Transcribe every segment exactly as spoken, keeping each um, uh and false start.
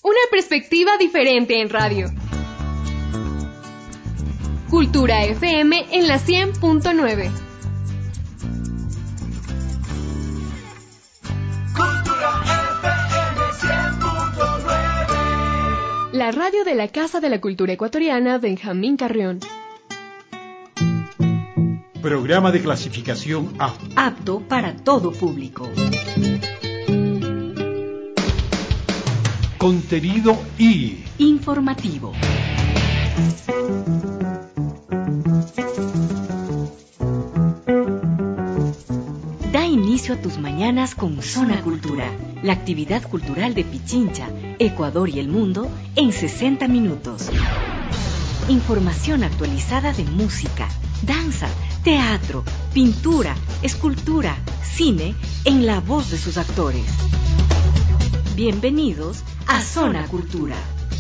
Una perspectiva diferente en radio. Cultura F M en la cien punto nueve. Cultura F M cien punto nueve. La radio de la Casa de la Cultura Ecuatoriana Benjamín Carrión. Programa de clasificación A. Apto para todo público. Contenido I. Informativo. Da inicio a tus mañanas con Zona Cultura, la actividad cultural de Pichincha, Ecuador y el mundo en sesenta minutos. Información actualizada de música, danza, teatro, pintura, escultura, cine, en la voz de sus actores. Bienvenidos a Zona Cultura.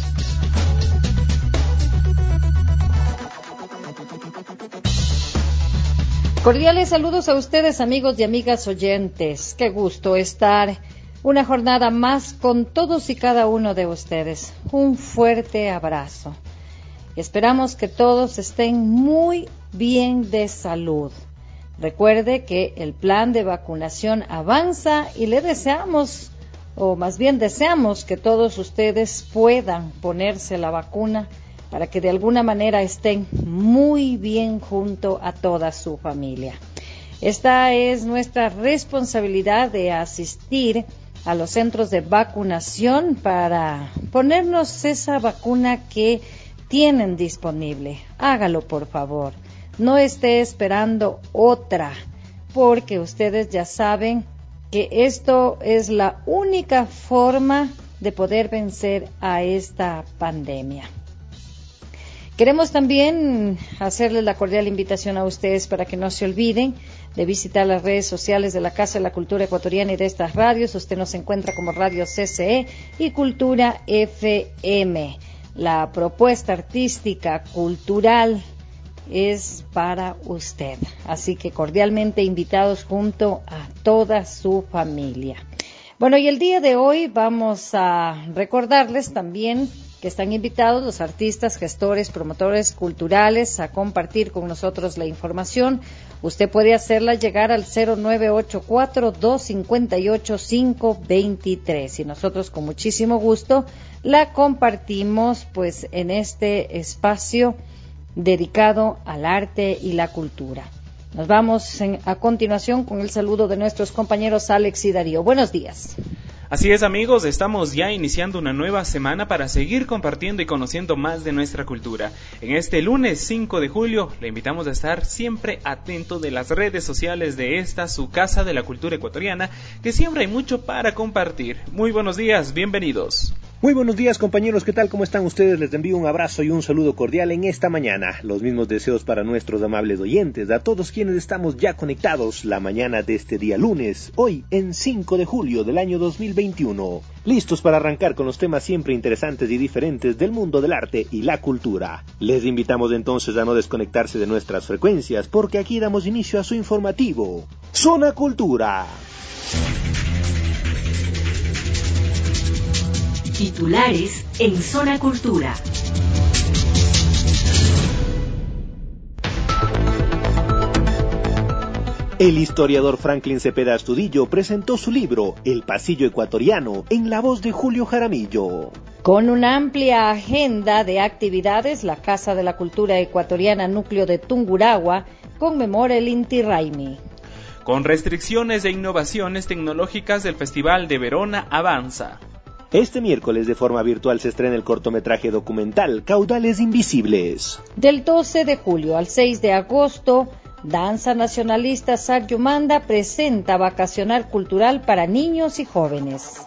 Cordiales saludos a ustedes, amigos y amigas oyentes. Qué gusto estar una jornada más con todos y cada uno de ustedes. Un fuerte abrazo. Esperamos que todos estén muy bien de salud. Recuerde que el plan de vacunación avanza y le deseamos, o más bien deseamos que todos ustedes puedan ponerse la vacuna para que de alguna manera estén muy bien junto a toda su familia. Esta es nuestra responsabilidad de asistir a los centros de vacunación para ponernos esa vacuna que tienen disponible. Hágalo, por favor. No esté esperando otra, porque ustedes ya saben que esto es la única forma de poder vencer a esta pandemia. Queremos también hacerles la cordial invitación a ustedes para que no se olviden de visitar las redes sociales de la Casa de la Cultura Ecuatoriana y de estas radios. Usted nos encuentra como Radio C C E y Cultura F M. La propuesta artística, cultural, es para usted. Así que cordialmente invitados junto a toda su familia. Bueno, y el día de hoy vamos a recordarles también que están invitados los artistas, gestores, promotores culturales a compartir con nosotros la información. Usted puede hacerla llegar al cero nueve ocho cuatro, dos cinco ocho, cinco dos tres y nosotros con muchísimo gusto la compartimos pues en este espacio dedicado al arte y la cultura. Nos vamos en, a continuación con el saludo de nuestros compañeros Alex y Darío. Buenos días. Así es, amigos, estamos ya iniciando una nueva semana para seguir compartiendo y conociendo más de nuestra cultura. En este lunes cinco de julio le invitamos a estar siempre atento de las redes sociales de esta, su Casa de la Cultura Ecuatoriana, que siempre hay mucho para compartir. Muy buenos días, bienvenidos. Muy buenos días, compañeros, ¿qué tal? ¿Cómo están ustedes? Les envío un abrazo y un saludo cordial en esta mañana. Los mismos deseos para nuestros amables oyentes, a todos quienes estamos ya conectados la mañana de este día lunes, hoy en cinco de julio del año dos mil veintiuno. Listos para arrancar con los temas siempre interesantes y diferentes del mundo del arte y la cultura. Les invitamos entonces a no desconectarse de nuestras frecuencias, porque aquí damos inicio a su informativo. Zona Cultura. Titulares en Zona Cultura. El historiador Franklin Cepeda Astudillo presentó su libro El Pasillo Ecuatoriano en la voz de Julio Jaramillo. Con una amplia agenda de actividades, la Casa de la Cultura Ecuatoriana Núcleo de Tungurahua conmemora el Inti Raymi. Con restricciones e innovaciones tecnológicas, el Festival de Verona avanza. Este miércoles de forma virtual se estrena el cortometraje documental Caudales Invisibles. Del doce de julio al seis de agosto, Danza Nacionalista Saryumanda presenta Vacacional Cultural para niños y jóvenes.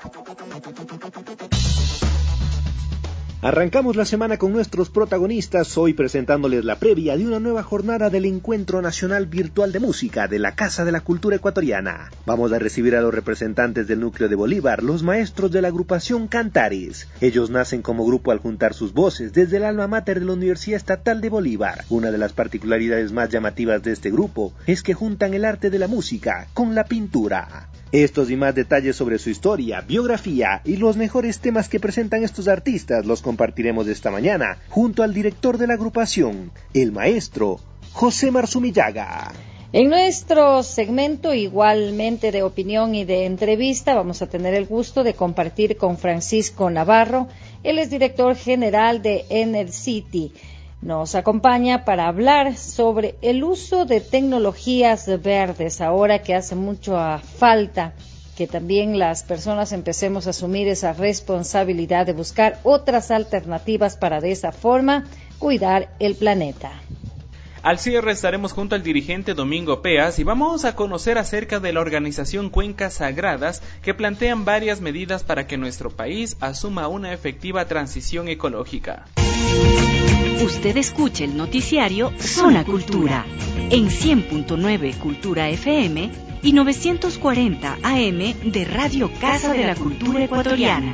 Arrancamos la semana con nuestros protagonistas, hoy presentándoles la previa de una nueva jornada del Encuentro Nacional Virtual de Música de la Casa de la Cultura Ecuatoriana. Vamos a recibir a los representantes del núcleo de Bolívar, los maestros de la agrupación Cantares. Ellos nacen como grupo al juntar sus voces desde el alma mater de la Universidad Estatal de Bolívar. Una de las particularidades más llamativas de este grupo es que juntan el arte de la música con la pintura. Estos y más detalles sobre su historia, biografía y los mejores temas que presentan estos artistas los compartiremos esta mañana junto al director de la agrupación, el maestro José Marzumillaga. En nuestro segmento igualmente de opinión y de entrevista vamos a tener el gusto de compartir con Francisco Navarro. Él es director general de Enercity. Nos acompaña para hablar sobre el uso de tecnologías verdes, ahora que hace mucha falta que también las personas empecemos a asumir esa responsabilidad de buscar otras alternativas para de esa forma cuidar el planeta. Al cierre estaremos junto al dirigente Domingo Peas y vamos a conocer acerca de la organización Cuencas Sagradas, que plantean varias medidas para que nuestro país asuma una efectiva transición ecológica. Usted escucha el noticiario Zona Cultura en cien punto nueve Cultura F M y novecientos cuarenta A M de Radio Casa de la Cultura Ecuatoriana.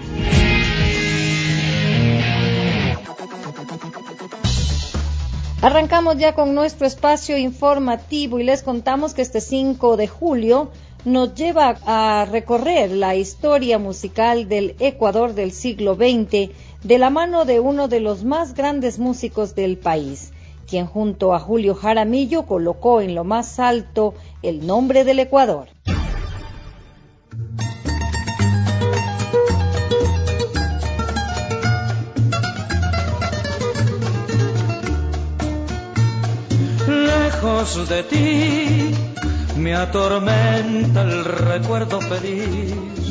Arrancamos ya con nuestro espacio informativo y les contamos que este cinco de julio nos lleva a recorrer la historia musical del Ecuador del siglo veinte de la mano de uno de los más grandes músicos del país, quien junto a Julio Jaramillo colocó en lo más alto el nombre del Ecuador. Lejos de ti me atormenta el recuerdo feliz.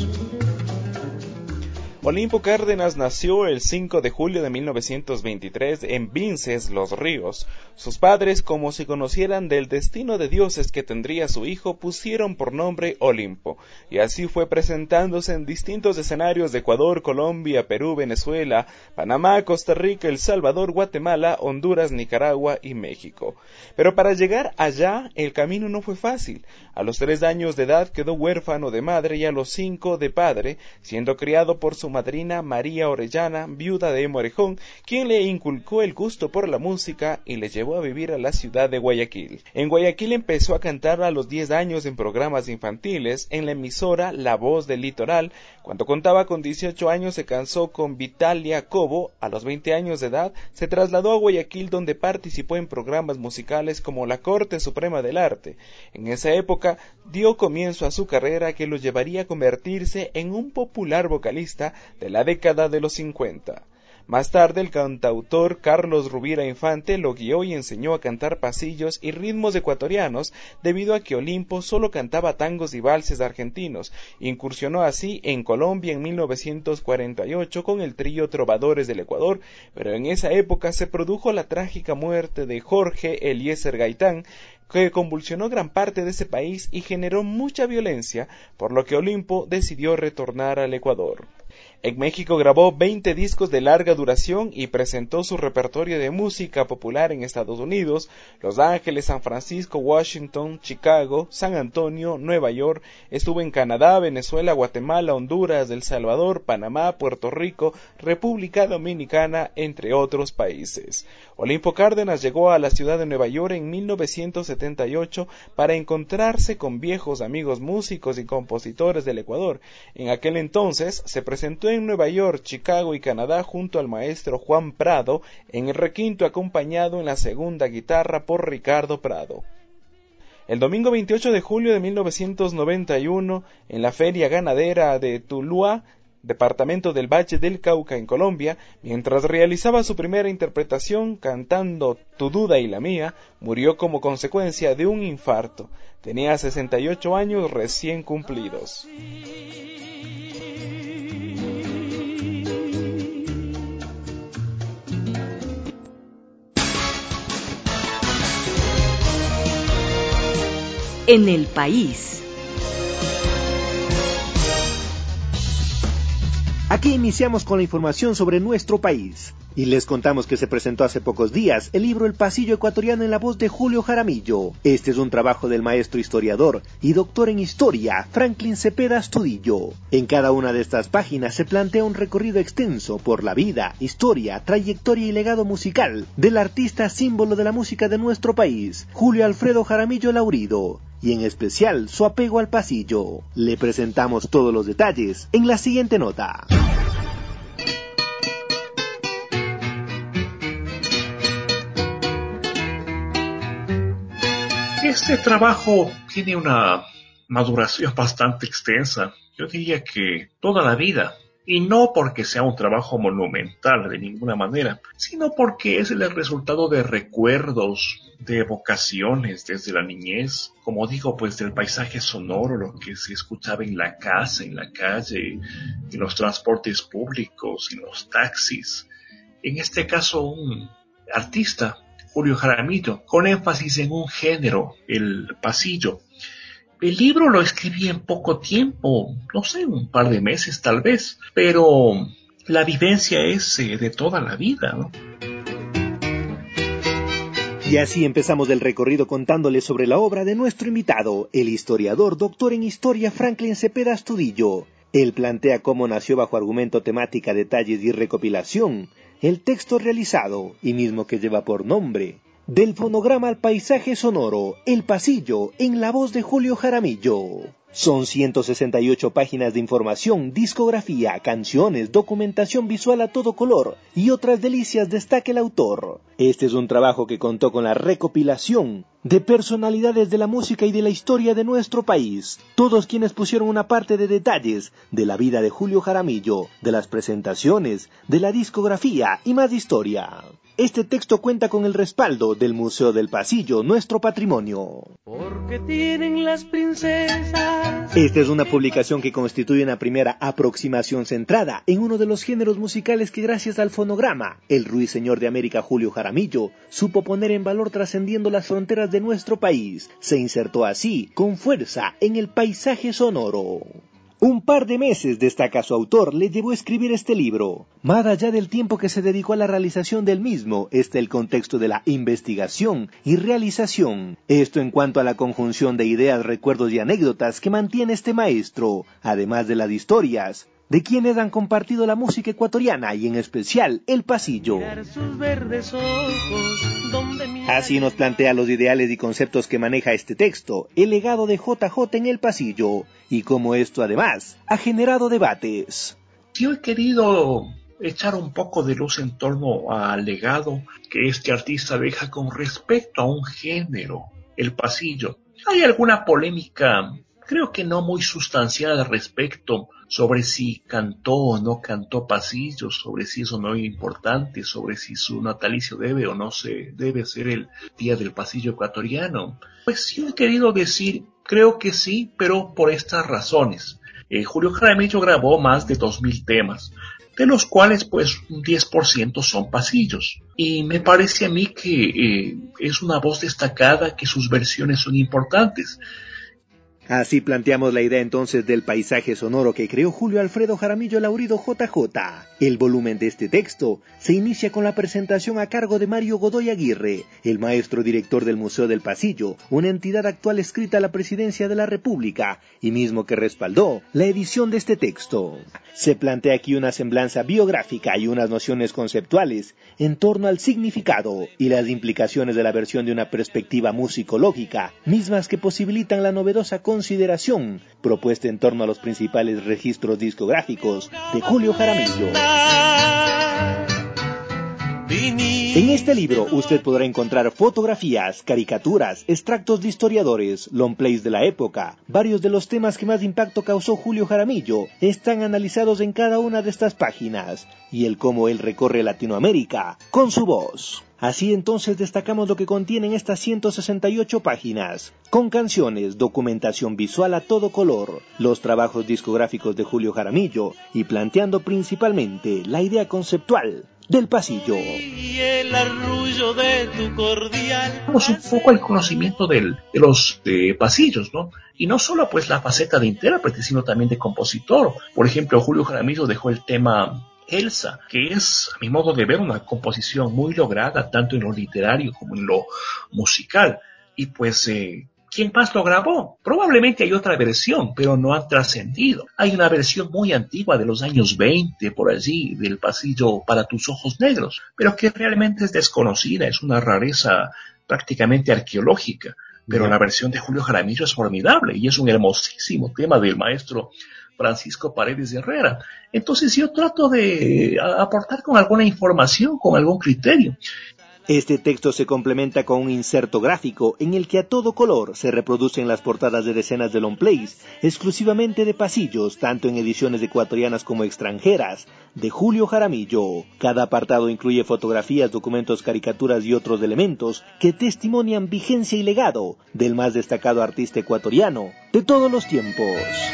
Olimpo Cárdenas nació el cinco de julio de mil novecientos veintitrés en Vinces, Los Ríos. Sus padres, como si conocieran del destino de dioses que tendría su hijo, pusieron por nombre Olimpo, y así fue presentándose en distintos escenarios de Ecuador, Colombia, Perú, Venezuela, Panamá, Costa Rica, El Salvador, Guatemala, Honduras, Nicaragua y México. Pero para llegar allá, el camino no fue fácil. A los tres años de edad quedó huérfano de madre y a los cinco de padre, siendo criado por su madrina María Orellana, viuda de Morejón, quien le inculcó el gusto por la música y le llevó a vivir a la ciudad de Guayaquil. En Guayaquil empezó a cantar a los diez años en programas infantiles en la emisora La Voz del Litoral. Cuando contaba con dieciocho años se casó con Vitalia Cobo. A los veinte años de edad se trasladó a Guayaquil, donde participó en programas musicales como La Corte Suprema del Arte. En esa época dio comienzo a su carrera, que lo llevaría a convertirse en un popular vocalista de la década de los cincuenta. Más tarde, el cantautor Carlos Rubira Infante lo guió y enseñó a cantar pasillos y ritmos ecuatorianos, debido a que Olimpo solo cantaba tangos y valses argentinos. Incursionó así en Colombia en mil novecientos cuarenta y ocho con el trío Trovadores del Ecuador, pero en esa época se produjo la trágica muerte de Jorge Eliezer Gaitán, que convulsionó gran parte de ese país y generó mucha violencia, por lo que Olimpo decidió retornar al Ecuador. En México grabó veinte discos de larga duración y presentó su repertorio de música popular en Estados Unidos, Los Ángeles, San Francisco, Washington, Chicago, San Antonio, Nueva York. Estuvo en Canadá, Venezuela, Guatemala, Honduras, El Salvador, Panamá, Puerto Rico, República Dominicana, entre otros países. Olimpo Cárdenas llegó a la ciudad de Nueva York en mil novecientos setenta y ocho para encontrarse con viejos amigos músicos y compositores del Ecuador. En aquel entonces se presentó en Nueva York, Chicago y Canadá junto al maestro Juan Prado en el requinto, acompañado en la segunda guitarra por Ricardo Prado. El domingo veintiocho de julio de mil novecientos noventa y uno, en la feria ganadera de Tuluá, departamento del Valle del Cauca en Colombia, mientras realizaba su primera interpretación cantando Tu duda y la mía, murió como consecuencia de un infarto. Tenía sesenta y ocho años recién cumplidos. En el país. Aquí iniciamos con la información sobre nuestro país. Y les contamos que se presentó hace pocos días el libro El Pasillo Ecuatoriano en la voz de Julio Jaramillo. Este es un trabajo del maestro historiador y doctor en historia, Franklin Cepeda Astudillo. En cada una de estas páginas se plantea un recorrido extenso por la vida, historia, trayectoria y legado musical del artista símbolo de la música de nuestro país, Julio Alfredo Jaramillo Laurido. y en especial su apego al pasillo. Le presentamos todos los detalles en la siguiente nota. Este trabajo tiene una maduración bastante extensa, yo diría que toda la vida, y no porque sea un trabajo monumental de ninguna manera, sino porque es el resultado de recuerdos, de evocaciones desde la niñez, como digo, pues del paisaje sonoro, lo que se escuchaba en la casa, en la calle, en los transportes públicos, en los taxis. En este caso, un artista, Julio Jaramillo, con énfasis en un género, el pasillo. El libro lo escribí en poco tiempo, no sé, un par de meses tal vez, pero la vivencia es eh, de toda la vida, ¿no? Y así empezamos el recorrido contándoles sobre la obra de nuestro invitado, el historiador, doctor en historia Franklin Cepeda Astudillo. Él plantea cómo nació bajo argumento, temática, detalles y recopilación el texto realizado, y mismo que lleva por nombre, Del fonograma al paisaje sonoro, El pasillo, en la voz de Julio Jaramillo. Son ciento sesenta y ocho páginas de información, discografía, canciones, documentación visual a todo color y otras delicias, destaca el autor. Este es un trabajo que contó con la recopilación de personalidades de la música y de la historia de nuestro país, todos quienes pusieron una parte de detalles de la vida de Julio Jaramillo, de las presentaciones, de la discografía y más historia. Este texto cuenta con el respaldo del Museo del Pasillo, nuestro patrimonio. Porque tienen las princesas. Esta es una publicación que constituye una primera aproximación centrada en uno de los géneros musicales que, gracias al fonograma, el ruiseñor de América Julio Jaramillo supo poner en valor trascendiendo las fronteras de nuestro país. Se insertó así con fuerza en el paisaje sonoro. Un par de meses, destaca su autor, le llevó a escribir este libro. Más allá del tiempo que se dedicó a la realización del mismo, está el contexto de la investigación y realización. Esto en cuanto a la conjunción de ideas, recuerdos y anécdotas que mantiene este maestro, además de las historias de quienes han compartido la música ecuatoriana y en especial el pasillo. Así nos plantea los ideales y conceptos que maneja este texto, el legado de J J en el pasillo, y cómo esto además ha generado debates. Yo he querido echar un poco de luz en torno al legado que este artista deja con respecto a un género, el pasillo. Hay alguna polémica, creo que no muy sustancial al respecto, sobre si cantó o no cantó pasillo, sobre si eso no es importante, sobre si su natalicio debe o no se debe ser el día del pasillo ecuatoriano. Pues yo he querido decir, creo que sí, pero por estas razones. Eh, Julio Jaramillo grabó más de dos mil temas, de los cuales pues un diez por ciento son pasillos. Y me parece a mí que eh, es una voz destacada, que sus versiones son importantes. Así planteamos la idea entonces del paisaje sonoro que creó Julio Alfredo Jaramillo Laurido J J. El volumen de este texto se inicia con la presentación a cargo de Mario Godoy Aguirre, el maestro director del Museo del Pasillo, una entidad actual escrita a la Presidencia de la República y mismo que respaldó la edición de este texto. Se plantea aquí una semblanza biográfica y unas nociones conceptuales en torno al significado y las implicaciones de la versión de una perspectiva musicológica, mismas que posibilitan la novedosa consideración propuesta en torno a los principales registros discográficos de Julio Jaramillo. En este libro usted podrá encontrar fotografías, caricaturas, extractos de historiadores, long plays de la época. Varios de los temas que más impacto causó Julio Jaramillo están analizados en cada una de estas páginas, y el cómo él recorre Latinoamérica con su voz. Así entonces destacamos lo que contienen estas ciento sesenta y ocho páginas, con canciones, documentación visual a todo color, los trabajos discográficos de Julio Jaramillo y planteando principalmente la idea conceptual del pasillo. Y el arrullo de tu cordial. Vamos un poco al conocimiento del, de los de pasillos, ¿no? Y no solo pues la faceta de intérprete, sino también de compositor. Por ejemplo, Julio Jaramillo dejó el tema Elsa, que es, a mi modo de ver, una composición muy lograda, tanto en lo literario como en lo musical. Y pues, eh, ¿quién más lo grabó? Probablemente hay otra versión, pero no han trascendido. Hay una versión muy antigua de los años veinte, por allí, del pasillo Para tus ojos negros, pero que realmente es desconocida, es una rareza prácticamente arqueológica. pero yeah. la versión de Julio Jaramillo es formidable y es un hermosísimo tema del maestro Francisco Paredes de Herrera. Entonces yo trato de aportar con alguna información, con algún criterio. Este texto se complementa con un inserto gráfico en el que a todo color se reproducen las portadas de decenas de long plays, exclusivamente de pasillos, tanto en ediciones ecuatorianas como extranjeras, de Julio Jaramillo. Cada apartado incluye fotografías, documentos, caricaturas y otros elementos que testimonian vigencia y legado del más destacado artista ecuatoriano de todos los tiempos.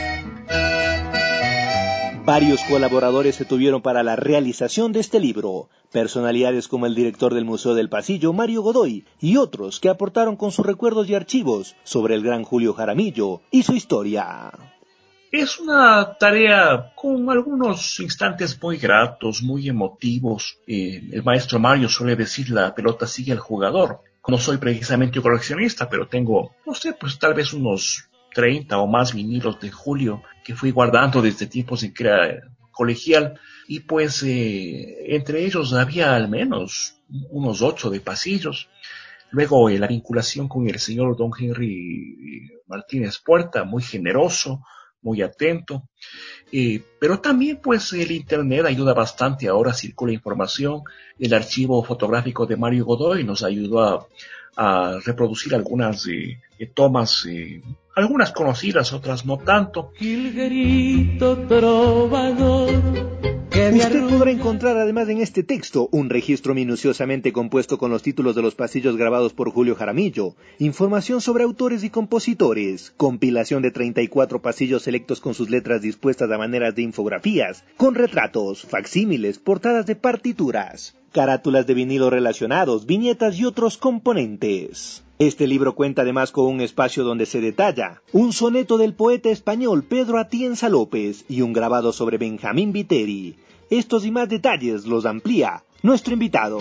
Varios colaboradores se tuvieron para la realización de este libro, personalidades como el director del Museo del Pasillo, Mario Godoy, y otros que aportaron con sus recuerdos y archivos sobre el gran Julio Jaramillo y su historia. Es una tarea con algunos instantes muy gratos, muy emotivos. Eh, el maestro Mario suele decir: la pelota sigue al jugador. No soy precisamente un coleccionista, pero tengo, no sé, pues tal vez unos treinta o más vinilos de Julio que fui guardando desde tiempos en que era colegial, y pues eh, entre ellos había al menos unos ocho de pasillos. Luego eh, la vinculación con el señor don Henry Martínez Puerta, muy generoso, muy atento, eh, pero también pues el internet ayuda bastante. Ahora circula información. El archivo fotográfico de Mario Godoy nos ayudó a, a reproducir algunas eh, eh, tomas, eh, algunas conocidas, otras no tanto. Jilguerito trovador. Usted podrá encontrar además en este texto un registro minuciosamente compuesto con los títulos de los pasillos grabados por Julio Jaramillo, información sobre autores y compositores, compilación de treinta y cuatro pasillos selectos con sus letras dispuestas a maneras de infografías, con retratos, facsímiles, portadas de partituras, carátulas de vinilo relacionados, viñetas y otros componentes. Este libro cuenta además con un espacio donde se detalla un soneto del poeta español Pedro Atienza López y un grabado sobre Benjamín Viteri. Estos y más detalles los amplía nuestro invitado.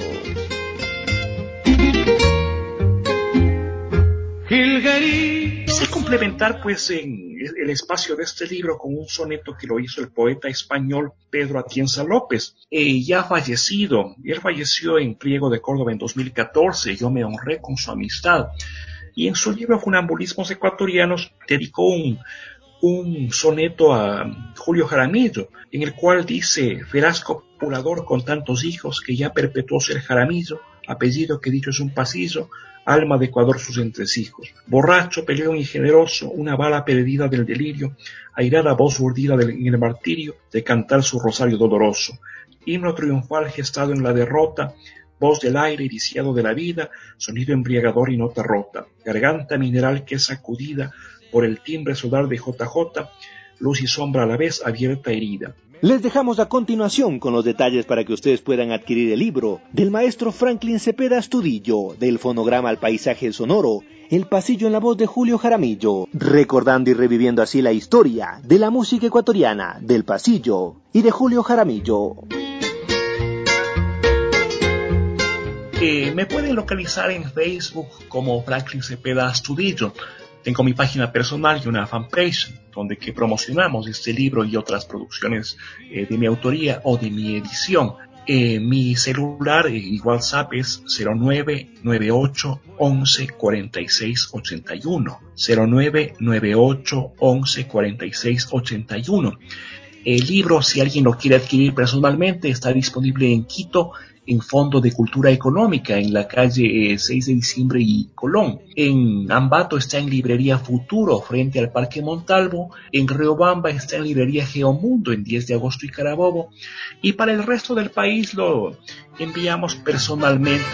Quise complementar pues en el espacio de este libro con un soneto que lo hizo el poeta español Pedro Atienza López, eh, ya fallecido. Él falleció en Priego de Córdoba en dos mil catorce. Yo me honré con su amistad, y en su libro Funambulismos Ecuatorianos dedicó un, un soneto a Julio Jaramillo, en el cual dice: feraz copulador con tantos hijos que ya perpetuó ser Jaramillo, apellido que dicho es un pasillo, alma de Ecuador sus entresijos. Borracho, peleón y generoso, una bala perdida del delirio, airada voz urdida del, en el martirio, de cantar su rosario doloroso. Himno triunfal gestado en la derrota, voz del aire viciado de la vida, sonido embriagador y nota rota. Garganta mineral que es sacudida por el timbre solar de J J, luz y sombra a la vez, abierta herida. Les dejamos a continuación con los detalles para que ustedes puedan adquirir el libro del maestro Franklin Cepeda Astudillo, del fonograma al paisaje sonoro, El pasillo en la voz de Julio Jaramillo, recordando y reviviendo así la historia de la música ecuatoriana, del pasillo y de Julio Jaramillo. Eh, me pueden localizar en Facebook como Franklin Cepeda Astudillo. Tengo mi página personal y una fanpage donde que promocionamos este libro y otras producciones eh, de mi autoría o de mi edición. Eh, mi celular eh, y WhatsApp es cero nueve nueve ocho once cuarenta y seis ochenta y uno. cero nueve nueve ocho once cuarenta y seis ochenta y uno. El libro, si alguien lo quiere adquirir personalmente, está disponible en Quito, en Fondo de Cultura Económica, en la calle eh, seis de diciembre y Colón. En Ambato está en Librería Futuro, frente al Parque Montalvo. En Riobamba está en Librería Geomundo, en diez de agosto y Carabobo. Y para el resto del país lo enviamos personalmente.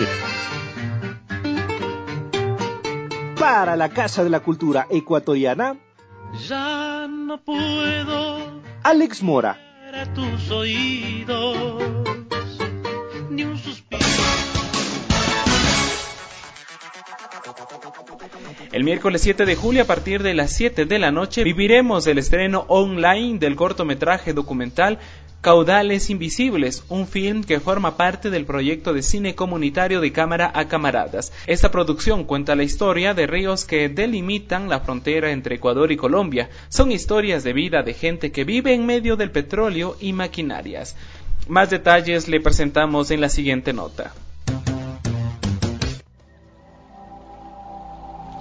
Para la Casa de la Cultura Ecuatoriana, Ya no puedo Alex Mora. a tus oídos ni un suspiro. El miércoles siete de julio, a partir de las siete de la noche, viviremos el estreno online del cortometraje documental Caudales Invisibles, un film que forma parte del proyecto de cine comunitario de Cámara a Camaradas. Esta producción cuenta la historia de ríos que delimitan la frontera entre Ecuador y Colombia. Son historias de vida de gente que vive en medio del petróleo y maquinarias. Más detalles le presentamos en la siguiente nota.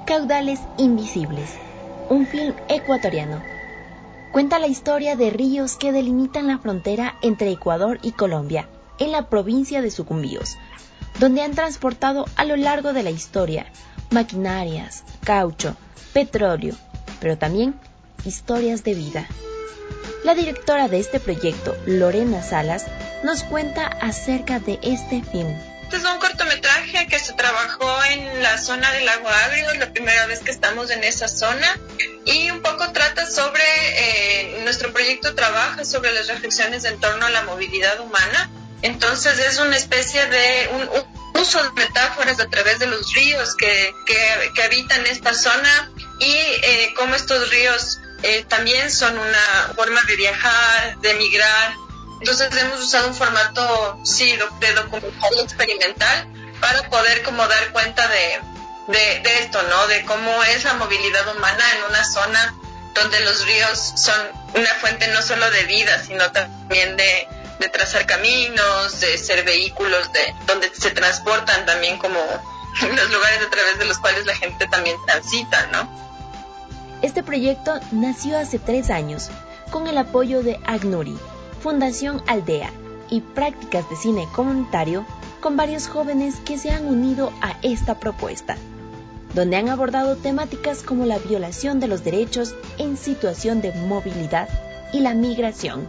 Caudales Invisibles, un film ecuatoriano. Cuenta la historia de ríos que delimitan la frontera entre Ecuador y Colombia, en la provincia de Sucumbíos, donde han transportado a lo largo de la historia maquinarias, caucho, petróleo, pero también historias de vida. La directora de este proyecto, Lorena Salas, nos cuenta acerca de este film. Este es un cortometraje que se trabajó en la zona del Lago Agrio, es la primera vez que estamos en esa zona, y un poco trata sobre, eh, nuestro proyecto trabaja sobre las reflexiones en torno a la movilidad humana. Entonces es una especie de un, un uso de metáforas a través de los ríos que, que, que habitan esta zona, y eh, cómo estos ríos eh, también son una forma de viajar, de migrar. Entonces hemos usado un formato, sí, de documental experimental para poder como dar cuenta de, de, de esto, ¿no? De cómo es la movilidad humana en una zona donde los ríos son una fuente no solo de vida, sino también de, de trazar caminos, de ser vehículos, de donde se transportan también como los lugares a través de los cuales la gente también transita, ¿no? Este proyecto nació hace tres años con el apoyo de ACNURI, Fundación Aldea, y Prácticas de Cine Comunitario, con varios jóvenes que se han unido a esta propuesta, donde han abordado temáticas como la violación de los derechos en situación de movilidad y la migración.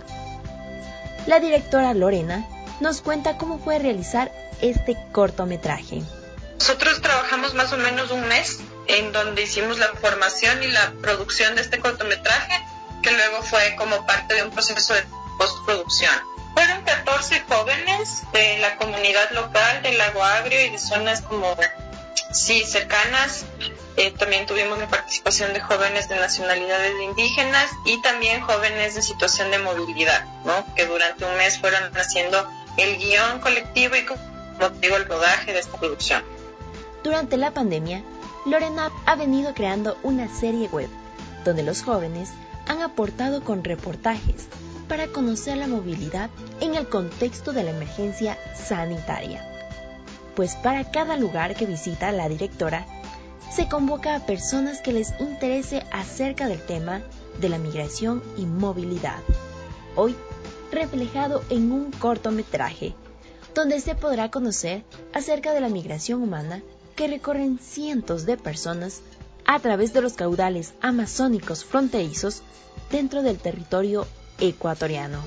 La directora Lorena nos cuenta cómo fue realizar este cortometraje. Nosotros trabajamos más o menos un mes en donde hicimos la formación y la producción de este cortometraje, que luego fue como parte de un proceso de postproducción. Fueron catorce jóvenes de la comunidad local del Lago Agrio y de zonas como, sí, cercanas. Eh, también tuvimos la participación de jóvenes de nacionalidades indígenas y también jóvenes en situación de movilidad, ¿no? Que durante un mes fueron haciendo el guión colectivo y, como digo, el rodaje de esta producción. Durante la pandemia, Lorena ha venido creando una serie web donde los jóvenes han aportado con reportajes para conocer la movilidad en el contexto de la emergencia sanitaria. Pues para cada lugar que visita la directora, se convoca a personas que les interese acerca del tema de la migración y movilidad. Hoy, reflejado en un cortometraje, donde se podrá conocer acerca de la migración humana que recorren cientos de personas a través de los caudales amazónicos fronterizos dentro del territorio ecuatoriano.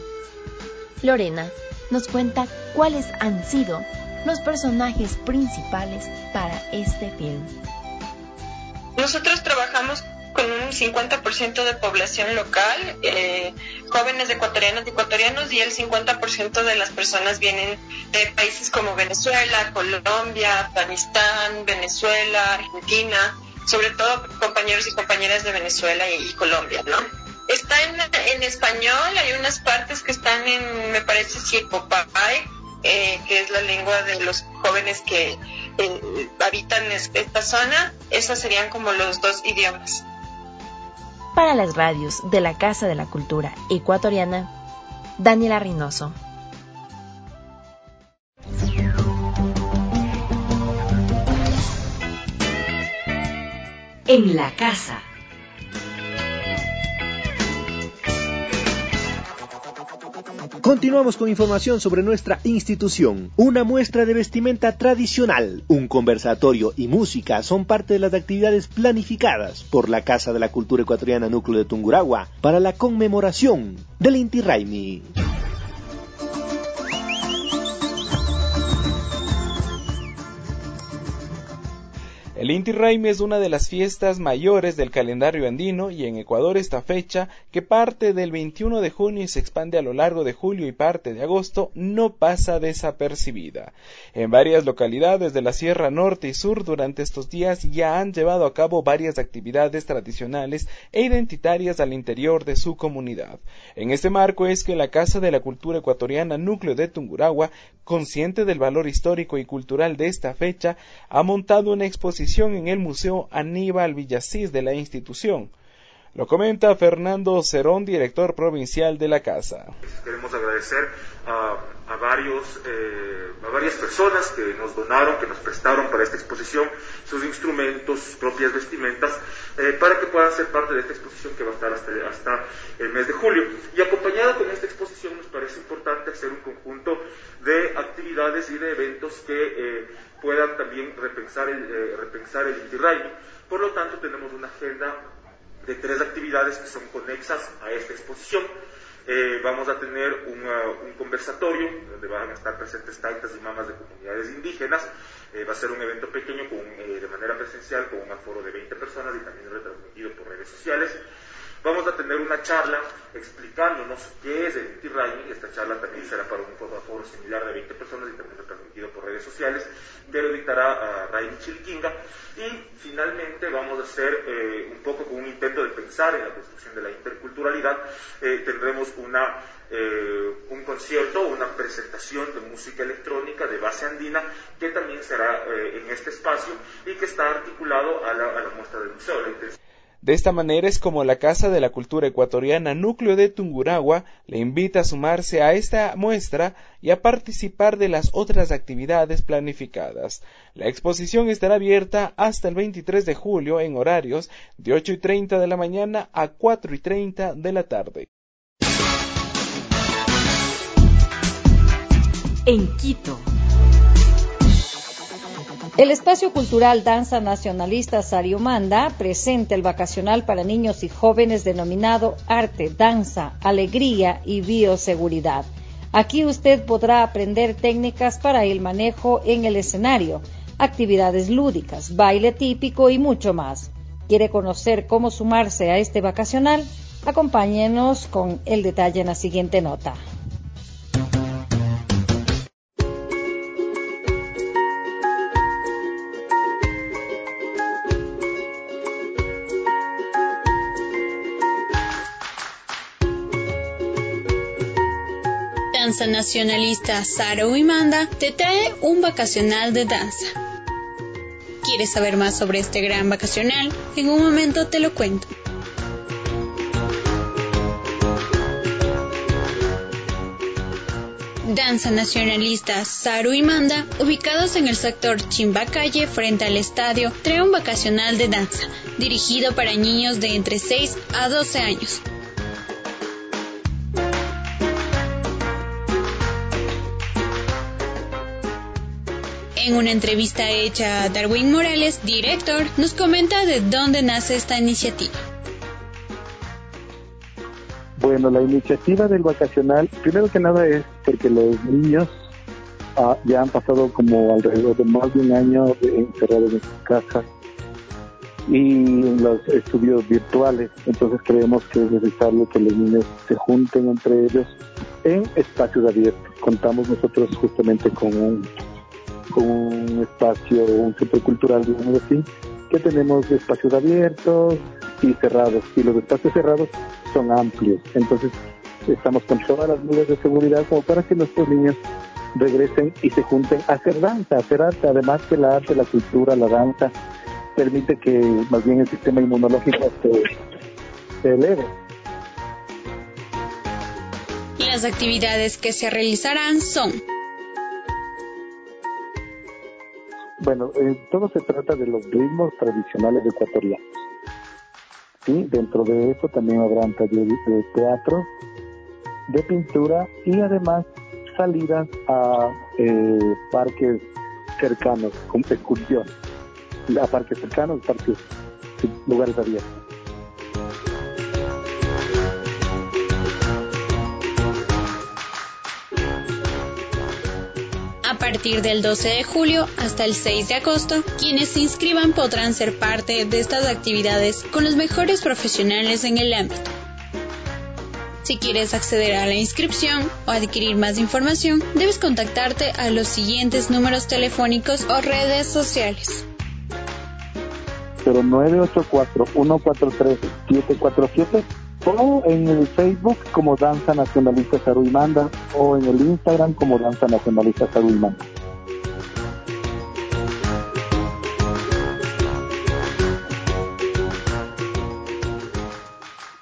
Lorena nos cuenta cuáles han sido los personajes principales para este film. Nosotros trabajamos con un cincuenta por ciento de población local, eh, jóvenes ecuatorianos y ecuatorianos, y el cincuenta por ciento de las personas vienen de países como Venezuela, Colombia, Afganistán, Venezuela, Argentina, sobre todo compañeros y compañeras de Venezuela y, y Colombia, ¿no? Está en, en español, hay unas partes que están en, me parece, Siecopay, eh, que es la lengua de los jóvenes que eh, habitan esta zona. Esos serían como los dos idiomas. Para las radios de la Casa de la Cultura Ecuatoriana, Daniela Reynoso. En la casa. Continuamos con información sobre nuestra institución. Una muestra de vestimenta tradicional, un conversatorio y música son parte de las actividades planificadas por la Casa de la Cultura Ecuatoriana Núcleo de Tungurahua para la conmemoración del Inti Raymi. El Inti Raymi es una de las fiestas mayores del calendario andino y en Ecuador esta fecha, que parte del veintiuno de junio y se expande a lo largo de julio y parte de agosto, no pasa desapercibida. En varias localidades de la Sierra Norte y Sur durante estos días ya han llevado a cabo varias actividades tradicionales e identitarias al interior de su comunidad. En este marco es que la Casa de la Cultura Ecuatoriana Núcleo de Tungurahua, consciente del valor histórico y cultural de esta fecha, ha montado una exposición en el Museo Aníbal Villasís de la institución. Lo comenta Fernando Cerón, director provincial de la casa. Queremos agradecer a, a, varios, eh, a varias personas que nos donaron, que nos prestaron para esta exposición sus instrumentos, sus propias vestimentas, eh, para que puedan ser parte de esta exposición que va a estar hasta, hasta el mes de julio. Y acompañado con esta exposición nos parece importante hacer un conjunto de actividades y de eventos que eh, puedan también repensar el, eh, repensar el Inti Raymi. Por lo tanto, tenemos una agenda de tres actividades que son conexas a esta exposición. Eh, vamos a tener una, un conversatorio donde van a estar presentes taitas y mamas de comunidades indígenas. Eh, va a ser un evento pequeño con, eh, de manera presencial con un aforo de veinte personas y también retransmitido por redes sociales. Vamos a tener una charla explicándonos qué es el Inti Raymi. Esta charla también será para un aforo similar de veinte personas y también retransmitido por redes sociales, que lo dictará uh, Raymi Chiliquinga. Y finalmente vamos a hacer eh, un poco con un intento de pensar en la construcción de la interculturalidad. Eh, tendremos una, eh, un concierto, una presentación de música electrónica de base andina que también será eh, en este espacio y que está articulado a la, a la muestra del museo. De esta manera es como la Casa de la Cultura Ecuatoriana Núcleo de Tungurahua le invita a sumarse a esta muestra y a participar de las otras actividades planificadas. La exposición estará abierta hasta el veintitrés de julio en horarios de ocho y treinta de la mañana a cuatro y treinta de la tarde. En Quito. El espacio cultural Danza Nacionalista Sariumanda presenta el vacacional para niños y jóvenes denominado Arte, Danza, Alegría y Bioseguridad. Aquí usted podrá aprender técnicas para el manejo en el escenario, actividades lúdicas, baile típico y mucho más. ¿Quiere conocer cómo sumarse a este vacacional? Acompáñenos con el detalle en la siguiente nota. Danza Nacionalista Sariumanda te trae un vacacional de danza. ¿Quieres saber más sobre este gran vacacional? En un momento te lo cuento. Danza Nacionalista Sariumanda, ubicados en el sector Chimbacalle frente al estadio, trae un vacacional de danza, dirigido para niños de entre seis a doce años. En una entrevista hecha a Darwin Morales, director, nos comenta de dónde nace esta iniciativa. Bueno, la iniciativa del vacacional, primero que nada es porque los niños ah, ya han pasado como alrededor de más de un año encerrados en su casa y en los estudios virtuales. Entonces creemos que es necesario que los niños se junten entre ellos en espacios abiertos. Contamos nosotros justamente con un con un espacio, un centro cultural, digamos así, que tenemos espacios abiertos y cerrados, y los espacios cerrados son amplios. Entonces estamos con todas las medidas de seguridad como para que nuestros niños regresen y se junten a hacer danza, a hacer arte. Además que la arte, la cultura, la danza permite que más bien el sistema inmunológico se, se eleve. Las actividades que se realizarán son: Bueno, eh, todo se trata de los ritmos tradicionales ecuatorianos. Sí, dentro de eso también habrán talleres de teatro, de pintura y además salidas a eh, parques cercanos, con excursiones, a parques cercanos, parques, lugares abiertos. A partir del doce de julio hasta el seis de agosto, quienes se inscriban podrán ser parte de estas actividades con los mejores profesionales en el ámbito. Si quieres acceder a la inscripción o adquirir más información, debes contactarte a los siguientes números telefónicos o redes sociales. cero nueve ocho cuatro, uno cuatro tres, siete cuatro siete o en el Facebook como Danza Nacionalista Sariumanda o en el Instagram como Danza Nacionalista Sariumanda.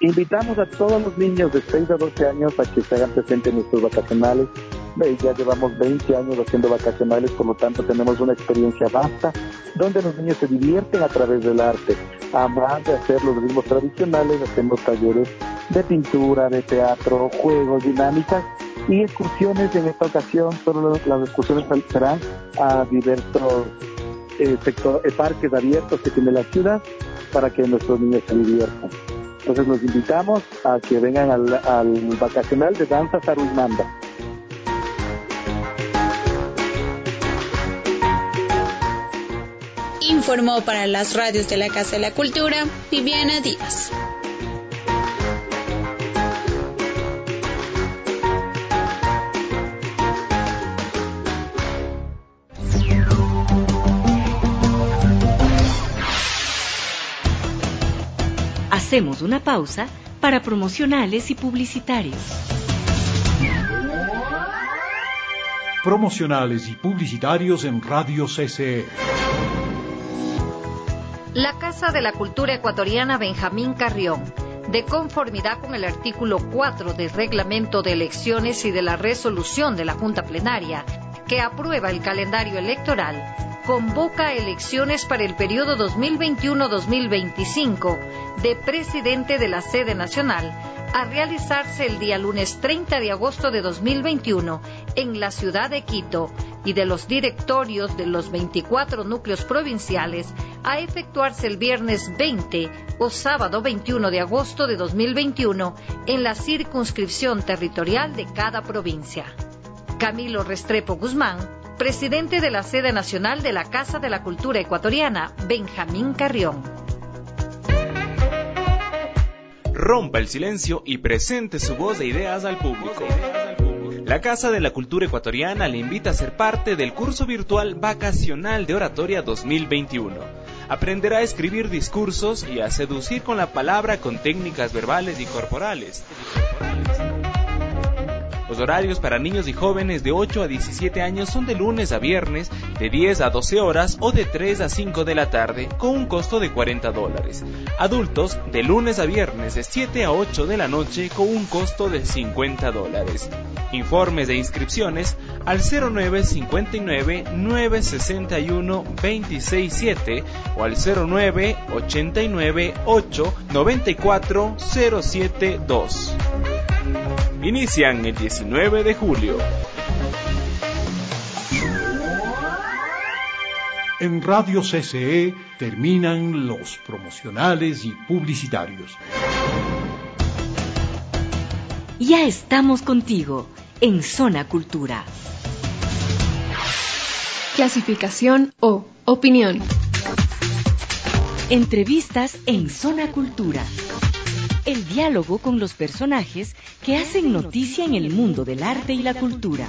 Invitamos a todos los niños de seis a doce años a que se hagan presentes en nuestros vacacionales. Ya llevamos veinte años haciendo vacacionales, por lo tanto tenemos una experiencia vasta donde los niños se divierten a través del arte. Además de hacer los ritmos tradicionales, hacemos talleres de pintura, de teatro, juegos, dinámicas y excursiones. En esta ocasión solo las excursiones serán a diversos eh, sector, eh, parques abiertos que tiene la ciudad para que nuestros niños se diviertan. Entonces los invitamos a que vengan al, al vacacional de danza Saruimanda. Informó para las radios de la Casa de la Cultura Viviana Díaz. Hacemos una pausa para promocionales y publicitarios. Promocionales y publicitarios en Radio C C E. La Casa de la Cultura Ecuatoriana Benjamín Carrión, de conformidad con el artículo cuatro del Reglamento de Elecciones y de la resolución de la Junta Plenaria, que aprueba el calendario electoral, convoca elecciones para el periodo dos mil veintiuno a dos mil veinticinco de presidente de la sede nacional, a realizarse el día lunes treinta de agosto de dos mil veintiuno en la ciudad de Quito, y de los directorios de los veinticuatro núcleos provinciales a efectuarse el viernes veinte o sábado veintiuno de agosto de dos mil veintiuno en la circunscripción territorial de cada provincia. Camilo Restrepo Guzmán, presidente de la sede nacional de la Casa de la Cultura Ecuatoriana, Benjamín Carrión. Rompa el silencio y presente su voz de ideas al público. La Casa de la Cultura Ecuatoriana le invita a ser parte del curso virtual vacacional de oratoria dos mil veintiuno. Aprenderá a escribir discursos y a seducir con la palabra con técnicas verbales y corporales. Los horarios para niños y jóvenes de ocho a diecisiete años son de lunes a viernes, de diez a doce horas o de tres a cinco de la tarde, con un costo de cuarenta dólares. Adultos, de lunes a viernes, de siete a ocho de la noche, con un costo de cincuenta dólares. Informes de inscripciones al cero nueve cincuenta y nueve, nueve sesenta y uno, veintiséis siete o al cero nueve ochenta y nueve, ocho noventa y cuatro, cero siete dos. Inician el diecinueve de julio. En Radio C C E terminan los promocionales y publicitarios. Ya estamos contigo en Zona Cultura. Clasificación O. Opinión. Entrevistas en Zona Cultura. El diálogo con los personajes que hacen noticia en el mundo del arte y la cultura.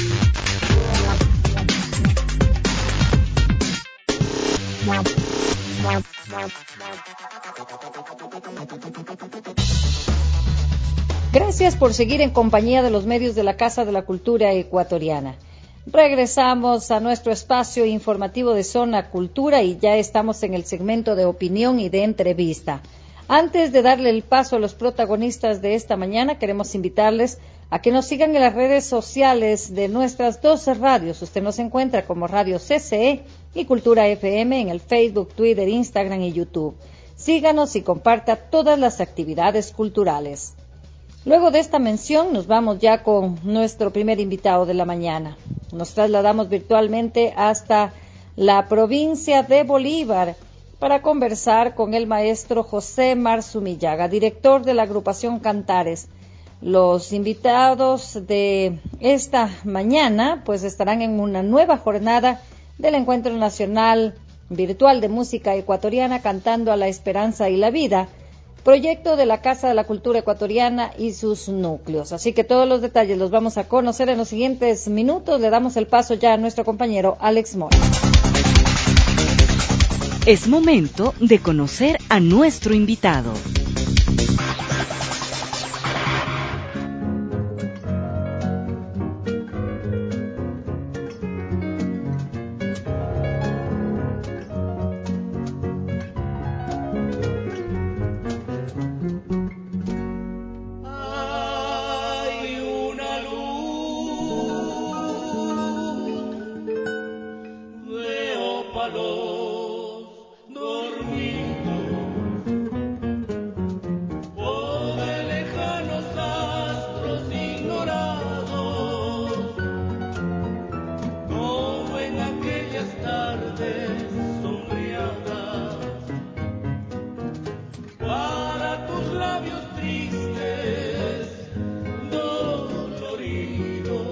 Gracias por seguir en compañía de los medios de la Casa de la Cultura Ecuatoriana. Regresamos a nuestro espacio informativo de Zona Cultura y ya estamos en el segmento de opinión y de entrevista. Antes de darle el paso a los protagonistas de esta mañana, queremos invitarles a que nos sigan en las redes sociales de nuestras dos radios. Usted nos encuentra como Radio C C E y Cultura F M en el Facebook, Twitter, Instagram y YouTube. Síganos y comparta todas las actividades culturales. Luego de esta mención, nos vamos ya con nuestro primer invitado de la mañana. Nos trasladamos virtualmente hasta la provincia de Bolívar para conversar con el maestro José Marzumillaga, director de la agrupación Cantares. Los invitados de esta mañana pues estarán en una nueva jornada del Encuentro Nacional Virtual de Música Ecuatoriana Cantando a la Esperanza y la Vida, proyecto de la Casa de la Cultura Ecuatoriana y sus núcleos. Así que todos los detalles los vamos a conocer en los siguientes minutos. Le damos el paso ya a nuestro compañero Alex Mora. Es momento de conocer a nuestro invitado. a los dormidos o de lejanos astros ignorados, como en aquellas tardes sombreadas, para tus labios tristes, doloridos.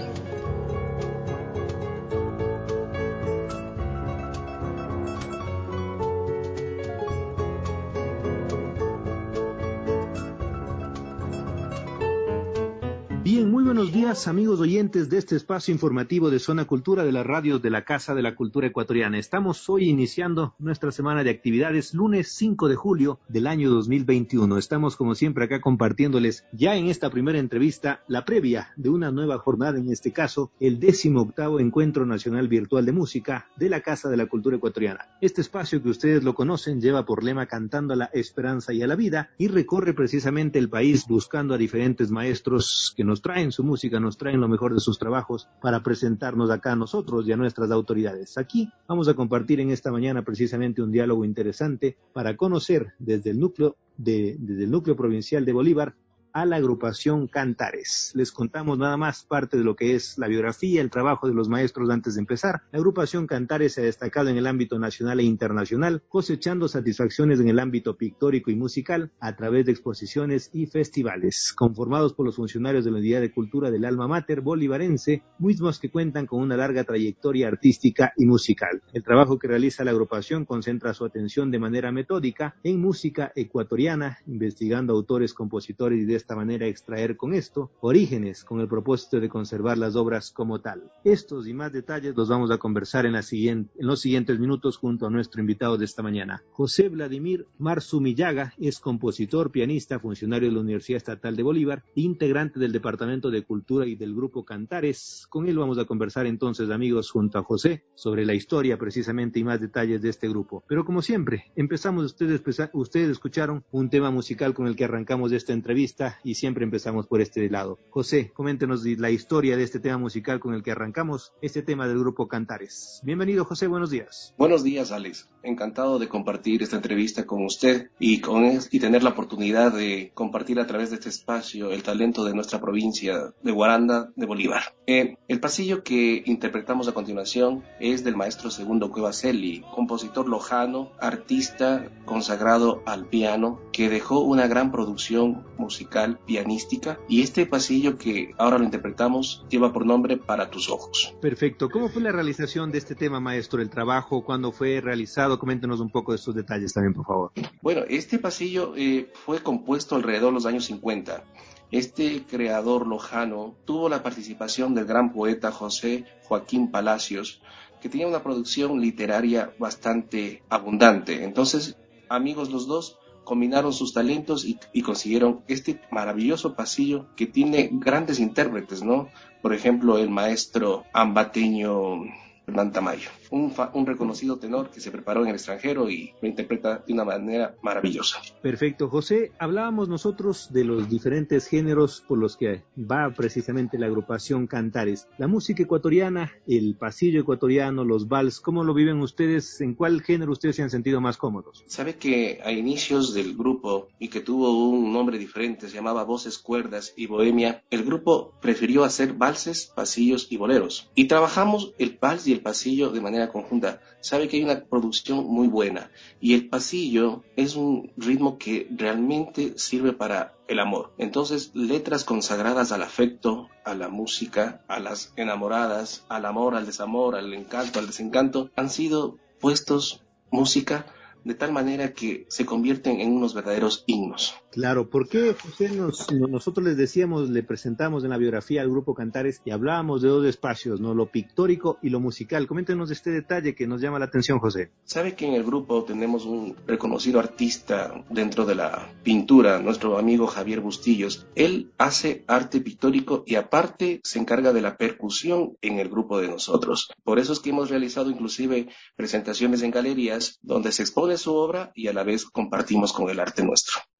Bien, muy buenos días, amigos oyentes de este espacio informativo de Zona Cultura de las radios de la Casa de la Cultura Ecuatoriana. Estamos hoy iniciando nuestra semana de actividades, lunes cinco de julio del año dos mil veintiuno. Estamos, como siempre, acá compartiéndoles ya en esta primera entrevista la previa de una nueva jornada, en este caso, el décimo octavo Encuentro Nacional Virtual de Música de la Casa de la Cultura Ecuatoriana. Este espacio, que ustedes lo conocen, lleva por lema Cantando a la Esperanza y a la Vida, y recorre precisamente el país buscando a diferentes maestros que nos traen su música, nos traen lo mejor de sus trabajos para presentarnos acá a nosotros y a nuestras autoridades. Aquí vamos a compartir en esta mañana precisamente un diálogo interesante para conocer desde el núcleo de, desde el núcleo provincial de Bolívar a la agrupación Cantares. Les contamos nada más parte de lo que es la biografía, el trabajo de los maestros antes de empezar. La agrupación Cantares se ha destacado en el ámbito nacional e internacional, cosechando satisfacciones en el ámbito pictórico y musical a través de exposiciones y festivales, conformados por los funcionarios de la Unidad de Cultura del Alma Mater bolivarense, mismos que cuentan con una larga trayectoria artística y musical. El trabajo que realiza la agrupación concentra su atención de manera metódica en música ecuatoriana, investigando autores, compositores y de esta manera extraer con esto orígenes, con el propósito de conservar las obras como tal. Estos y más detalles los vamos a conversar en, la siguiente, en los siguientes minutos junto a nuestro invitado de esta mañana. José Vladimir Marzumillaga es compositor, pianista, funcionario de la Universidad Estatal de Bolívar, integrante del Departamento de Cultura y del Grupo Cantares. Con él vamos a conversar entonces, amigos, junto a José, sobre la historia precisamente y más detalles de este grupo. Pero como siempre, empezamos, ustedes, ustedes escucharon un tema musical con el que arrancamos esta entrevista, y siempre empezamos por este lado. José, coméntenos la historia de este tema musical con el que arrancamos, este tema del grupo Cantares. Bienvenido, José, buenos días. Buenos días, Alex. Encantado de compartir esta entrevista con usted y, con, y tener la oportunidad de compartir a través de este espacio el talento de nuestra provincia de Guaranda de Bolívar. Eh, el pasillo que interpretamos a continuación es del maestro Segundo Cueva Celi, compositor lojano, artista consagrado al piano, que dejó una gran producción musical pianística, y este pasillo que ahora lo interpretamos lleva por nombre Para tus ojos. Perfecto. ¿Cómo fue la realización de este tema, maestro? ¿El trabajo? ¿Cuándo fue realizado? Coméntenos un poco de estos detalles también, por favor. Bueno, este pasillo eh, fue compuesto alrededor de los años cincuenta. Este creador lojano tuvo la participación del gran poeta José Joaquín Palacios, que tenía una producción literaria bastante abundante. Entonces, amigos los dos, combinaron sus talentos y, y consiguieron este maravilloso pasillo que tiene grandes intérpretes, ¿no? Por ejemplo, el maestro ambateño Hernán Tamayo, un, fa, un reconocido tenor que se preparó en el extranjero y lo interpreta de una manera maravillosa. Perfecto, José. Hablábamos nosotros de los diferentes géneros por los que va precisamente la agrupación Cantares. La música ecuatoriana, el pasillo ecuatoriano, los vals, ¿cómo lo viven ustedes? ¿En cuál género ustedes se han sentido más cómodos? Sabe que a inicios del grupo, y que tuvo un nombre diferente, se llamaba Voces, Cuerdas y Bohemia, el grupo prefirió hacer valses, pasillos y boleros. Y trabajamos el vals y el pasillo de manera conjunta. Sabe que hay una producción muy buena, y el pasillo es un ritmo que realmente sirve para el amor. Entonces, letras consagradas al afecto, a la música, a las enamoradas, al amor, al desamor, al encanto, al desencanto, han sido puestos música de tal manera que se convierten en unos verdaderos himnos. Claro, ¿por qué, José? Nos, nosotros les decíamos, le presentamos en la biografía al grupo Cantares y hablábamos de dos espacios, ¿no? Lo pictórico y lo musical. Coméntenos este detalle que nos llama la atención, José. Sabe que en el grupo tenemos un reconocido artista dentro de la pintura, nuestro amigo Javier Bustillos. Él hace arte pictórico y aparte se encarga de la percusión en el grupo de nosotros. Por eso es que hemos realizado inclusive presentaciones en galerías donde se expone su obra y a la vez compartimos con el arte nuestro.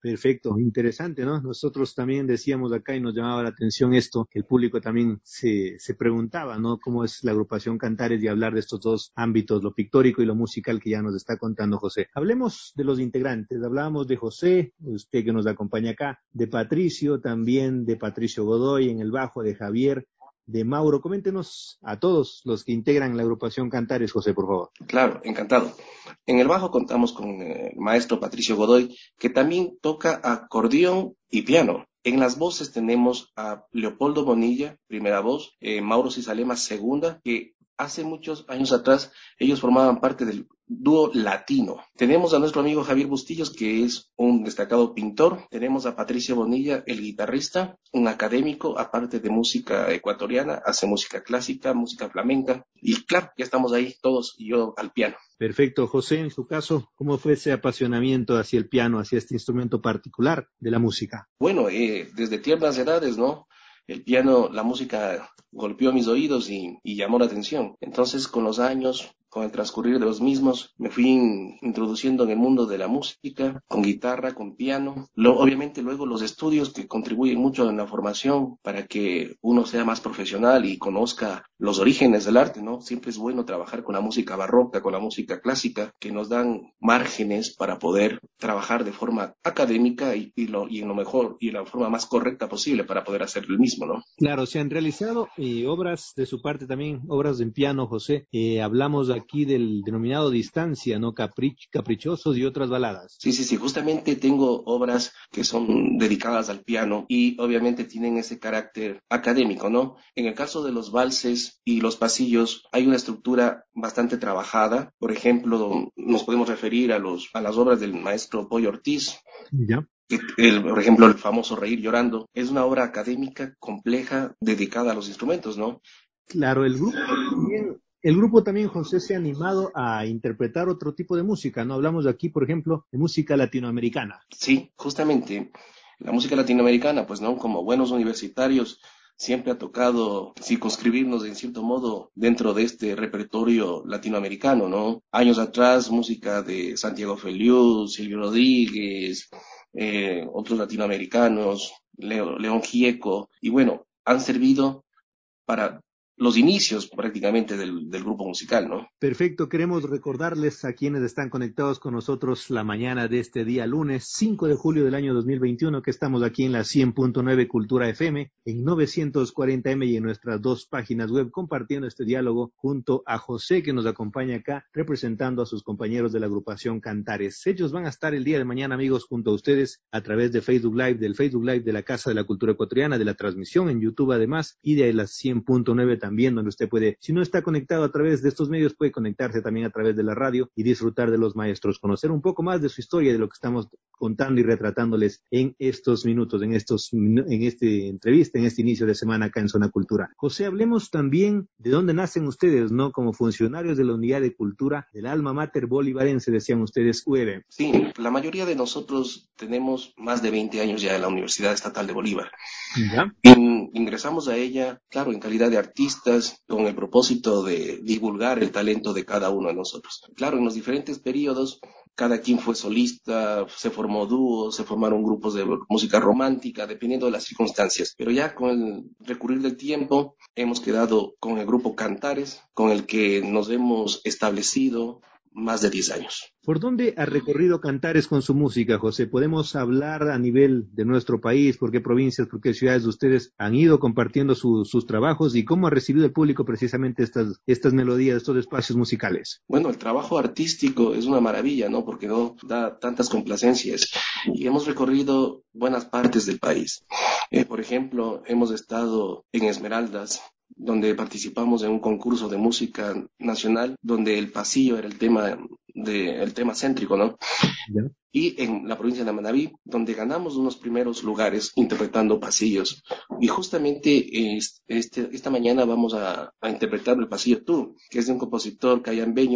Perfecto, interesante, ¿no? Nosotros también decíamos acá y nos llamaba la atención esto, que el público también se, se preguntaba, ¿no? ¿Cómo es la agrupación Cantares y hablar de estos dos ámbitos, lo pictórico y lo musical que ya nos está contando José? Hablemos de los integrantes, hablábamos de José, usted que nos acompaña acá, de Patricio, también de Patricio Godoy en el bajo, de Javier, de Mauro. Coméntenos a todos los que integran la agrupación Cantares, José, por favor. Claro, encantado. En el bajo contamos con el maestro Patricio Godoy, que también toca acordeón y piano. En las voces tenemos a Leopoldo Bonilla, primera voz, eh, Mauro Cisalema, segunda, que hace muchos años atrás ellos formaban parte del dúo latino. Tenemos a nuestro amigo Javier Bustillos, que es un destacado pintor. Tenemos a Patricio Bonilla, el guitarrista, un académico, aparte de música ecuatoriana, hace música clásica, música flamenca. Y claro, ya estamos ahí todos y yo al piano. Perfecto. José, en su caso, ¿cómo fue ese apasionamiento hacia el piano, hacia este instrumento particular de la música? Bueno, eh, desde tiernas edades, ¿no? El piano, la música golpeó mis oídos y, y llamó la atención. Entonces, con los años, con el transcurrir de los mismos, me fui in, introduciendo en el mundo de la música, con guitarra, con piano. Lo, obviamente, luego los estudios que contribuyen mucho en la formación para que uno sea más profesional y conozca los orígenes del arte, ¿no? Siempre es bueno trabajar con la música barroca, con la música clásica, que nos dan márgenes para poder trabajar de forma académica y, y, lo, y en lo mejor y en la forma más correcta posible para poder hacer el mismo, ¿no? Claro, se han realizado eh, obras de su parte también, obras en piano, José. Eh, hablamos aquí del denominado Distancia, ¿no? Caprich, Caprichosos y otras baladas. Sí, sí, sí, justamente tengo obras que son dedicadas al piano y obviamente tienen ese carácter académico, ¿no? En el caso de los valses y los pasillos hay una estructura bastante trabajada. Por ejemplo, nos podemos referir a, los, a las obras del maestro Pollo Ortiz. Ya. El, por ejemplo, el famoso Reír Llorando, es una obra académica compleja dedicada a los instrumentos, ¿no? Claro, el grupo también, el grupo también, José, se ha animado a interpretar otro tipo de música, ¿no? Hablamos aquí, por ejemplo, de música latinoamericana. Sí, justamente, la música latinoamericana, pues, ¿no? Como buenos universitarios, siempre ha tocado circunscribirnos en cierto modo dentro de este repertorio latinoamericano, ¿no? Años atrás, música de Santiago Feliú, Silvio Rodríguez, eh, otros latinoamericanos, Leo, León Gieco, y bueno, han servido para los inicios prácticamente del, del grupo musical, ¿no? Perfecto, queremos recordarles a quienes están conectados con nosotros la mañana de este día lunes cinco de julio del año dos mil veintiuno que estamos aquí en la cien punto nueve Cultura F M, en novecientos cuarenta M y en nuestras dos páginas web compartiendo este diálogo junto a José que nos acompaña acá representando a sus compañeros de la agrupación Cantares. Ellos van a estar el día de mañana, amigos, junto a ustedes a través de Facebook Live, del Facebook Live de la Casa de la Cultura Ecuatoriana, de la transmisión en YouTube además y de la cien punto nueve también, donde usted puede, si no está conectado a través de estos medios, puede conectarse también a través de la radio y disfrutar de los maestros, conocer un poco más de su historia, de lo que estamos contando y retratándoles en estos minutos, en estos, en este entrevista, en este inicio de semana acá en Zona Cultura. José, hablemos también de dónde nacen ustedes, ¿no? Como funcionarios de la Unidad de Cultura del Alma Mater Bolivarense, decían ustedes, U E B. Sí, la mayoría de nosotros tenemos más de veinte años ya en la Universidad Estatal de Bolívar. ¿Ya? In, ingresamos a ella, claro, en calidad de artistas, con el propósito de divulgar el talento de cada uno de nosotros. Claro, en los diferentes periodos, cada quien fue solista, se formó dúos, se formaron grupos de música romántica, dependiendo de las circunstancias. Pero ya con el recurrir del tiempo, hemos quedado con el grupo Cantares, con el que nos hemos establecido más de diez años. ¿Por dónde ha recorrido Cantares con su música, José? ¿Podemos hablar a nivel de nuestro país? ¿Por qué provincias, por qué ciudades de ustedes han ido compartiendo su, sus trabajos? ¿Y cómo ha recibido el público precisamente estas, estas melodías, estos espacios musicales? Bueno, el trabajo artístico es una maravilla, ¿no? Porque no da tantas complacencias. Y hemos recorrido buenas partes del país. Eh, por ejemplo, hemos estado en Esmeraldas, donde participamos en un concurso de música nacional, donde el pasillo era el tema de, el tema céntrico, ¿no? ¿Ya? Y en la provincia de Manabí, donde ganamos unos primeros lugares interpretando pasillos. Y justamente este, esta mañana vamos a, a interpretar el Pasillo Tú, que es de un compositor cayambeño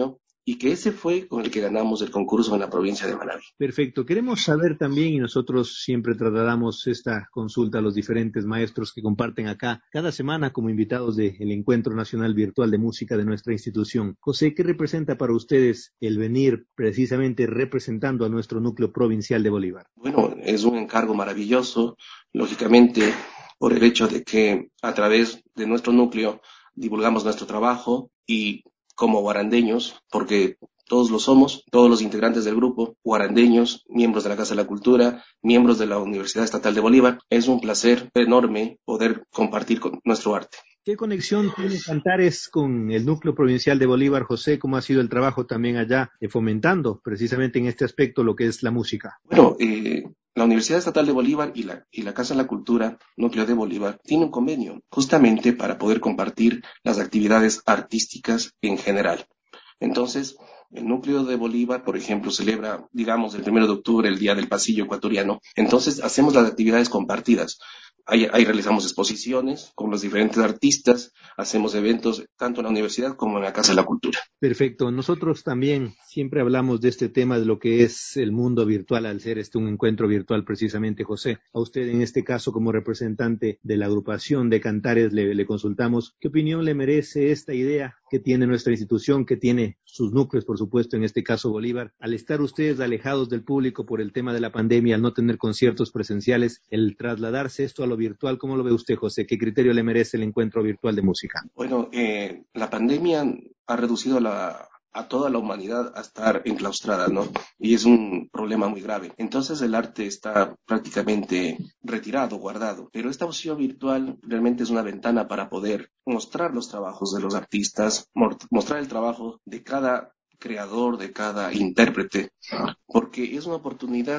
y que ese fue con el que ganamos el concurso en la provincia de Manabí. Perfecto. Queremos saber también, y nosotros siempre trasladamos esta consulta a los diferentes maestros que comparten acá cada semana como invitados del Encuentro Nacional Virtual de Música de nuestra institución. José, ¿qué representa para ustedes el venir precisamente representando a nuestro núcleo provincial de Bolívar? Bueno, es un encargo maravilloso, lógicamente, por el hecho de que a través de nuestro núcleo divulgamos nuestro trabajo y como guarandeños, porque todos lo somos, todos los integrantes del grupo, guarandeños, miembros de la Casa de la Cultura, miembros de la Universidad Estatal de Bolívar, es un placer enorme poder compartir con nuestro arte. ¿Qué conexión tiene Cantares con el núcleo provincial de Bolívar, José? ¿Cómo ha sido el trabajo también allá eh, fomentando precisamente en este aspecto lo que es la música? Bueno, eh, la Universidad Estatal de Bolívar y la, y la Casa de la Cultura, Núcleo de Bolívar, tiene un convenio justamente para poder compartir las actividades artísticas en general. Entonces, el Núcleo de Bolívar, por ejemplo, celebra, digamos, el primero de octubre, el Día del Pasillo Ecuatoriano. Entonces, hacemos las actividades compartidas. Ahí, ahí realizamos exposiciones con los diferentes artistas, hacemos eventos tanto en la universidad como en la Casa de la Cultura. Perfecto. Nosotros también siempre hablamos de este tema de lo que es el mundo virtual, al ser este un encuentro virtual precisamente, José. A usted en este caso como representante de la agrupación de Cantares le, le consultamos qué opinión le merece esta idea que tiene nuestra institución, que tiene sus núcleos, por supuesto, en este caso Bolívar, al estar ustedes alejados del público por el tema de la pandemia, al no tener conciertos presenciales, el trasladarse esto a lo virtual. ¿Cómo lo ve usted, José? ¿Qué criterio le merece el encuentro virtual de música? Bueno, eh, la pandemia ha reducido la, a toda la humanidad a estar enclaustrada, ¿no? Y es un problema muy grave. Entonces el arte está prácticamente retirado, guardado. Pero esta opción virtual realmente es una ventana para poder mostrar los trabajos de los artistas, mostrar el trabajo de cada creador, de cada intérprete, porque es una oportunidad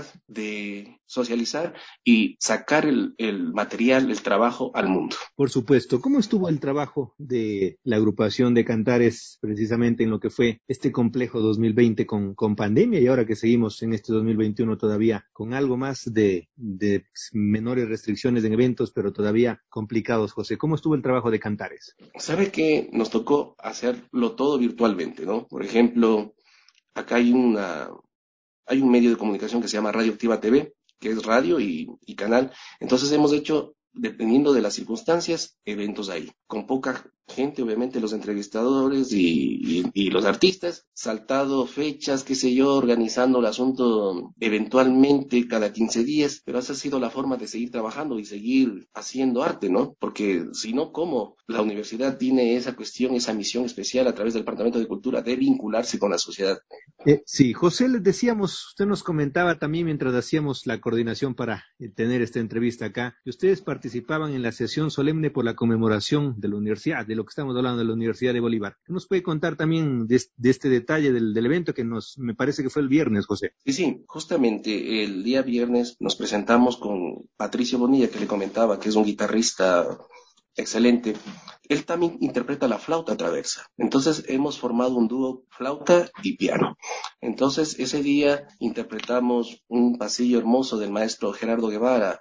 de socializar y sacar el, el material, el trabajo al mundo. Por supuesto. ¿Cómo estuvo el trabajo de la agrupación de Cantares precisamente en lo que fue este complejo dos mil veinte con, con pandemia y ahora que seguimos en este dos mil veintiuno todavía con algo más de, de menores restricciones en eventos, pero todavía complicados, José? ¿Cómo estuvo el trabajo de Cantares? Sabe que nos tocó hacerlo todo virtualmente, ¿no? Por ejemplo, acá hay una hay un medio de comunicación que se llama Radio Activa T V, que es radio y, y canal. Entonces hemos hecho, dependiendo de las circunstancias, eventos ahí, con poca gente, obviamente los entrevistadores y, y, y los artistas, saltado fechas, qué sé yo, organizando el asunto eventualmente cada quince días, pero esa ha sido la forma de seguir trabajando y seguir haciendo arte, ¿no? Porque si no, ¿cómo? La universidad tiene esa cuestión, esa misión especial a través del Departamento de Cultura de vincularse con la sociedad. Eh, sí, José, les decíamos, usted nos comentaba también mientras hacíamos la coordinación para eh, tener esta entrevista acá, que ustedes participaban en la sesión solemne por la conmemoración de la universidad, de lo que estamos hablando de la Universidad de Bolívar. ¿Qué nos puede contar también de, de este detalle del, del evento que nos, me parece que fue el viernes, José? Sí, sí, justamente el día viernes nos presentamos con Patricio Bonilla, que le comentaba que es un guitarrista excelente. Él también interpreta la flauta traversa. Entonces hemos formado un dúo flauta y piano. Entonces ese día interpretamos un pasillo hermoso del maestro Gerardo Guevara,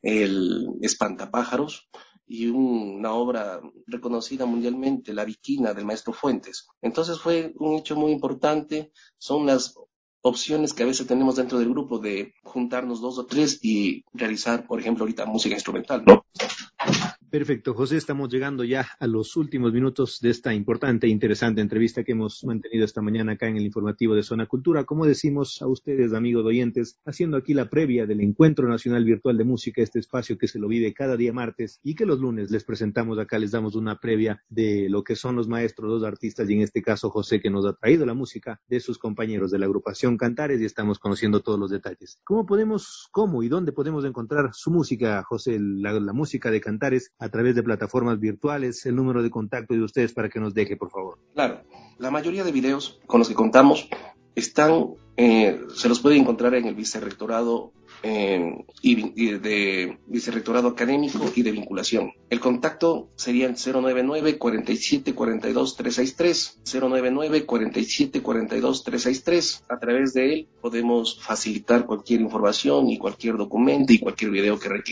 el Espantapájaros, y una obra reconocida mundialmente, La Viquina, del maestro Fuentes. Entonces fue un hecho muy importante. Son las opciones que a veces tenemos dentro del grupo de juntarnos dos o tres y realizar, por ejemplo, ahorita música instrumental, ¿no? Perfecto, José, estamos llegando ya a los últimos minutos de esta importante e interesante entrevista que hemos mantenido esta mañana acá en el informativo de Zona Cultura. Como decimos a ustedes, amigos oyentes, haciendo aquí la previa del Encuentro Nacional Virtual de Música, este espacio que se lo vive cada día martes y que los lunes les presentamos acá, les damos una previa de lo que son los maestros, los artistas y en este caso José, que nos ha traído la música de sus compañeros de la agrupación Cantares y estamos conociendo todos los detalles. ¿Cómo podemos, cómo y dónde podemos encontrar su música, José, la, la música de Cantares? A través de plataformas virtuales, el número de contacto de ustedes para que nos deje, por favor. Claro, la mayoría de videos con los que contamos están, eh, se los puede encontrar en el Vicerrectorado eh, y, y de Vicerrectorado Académico y de Vinculación. El contacto sería el cero nueve nueve, cuarenta y siete, cuarenta y dos, trescientos sesenta y tres, cero nueve nueve, cuarenta y siete, cuarenta y dos, trescientos sesenta y tres. A través de él podemos facilitar cualquier información y cualquier documento y cualquier video que requiera.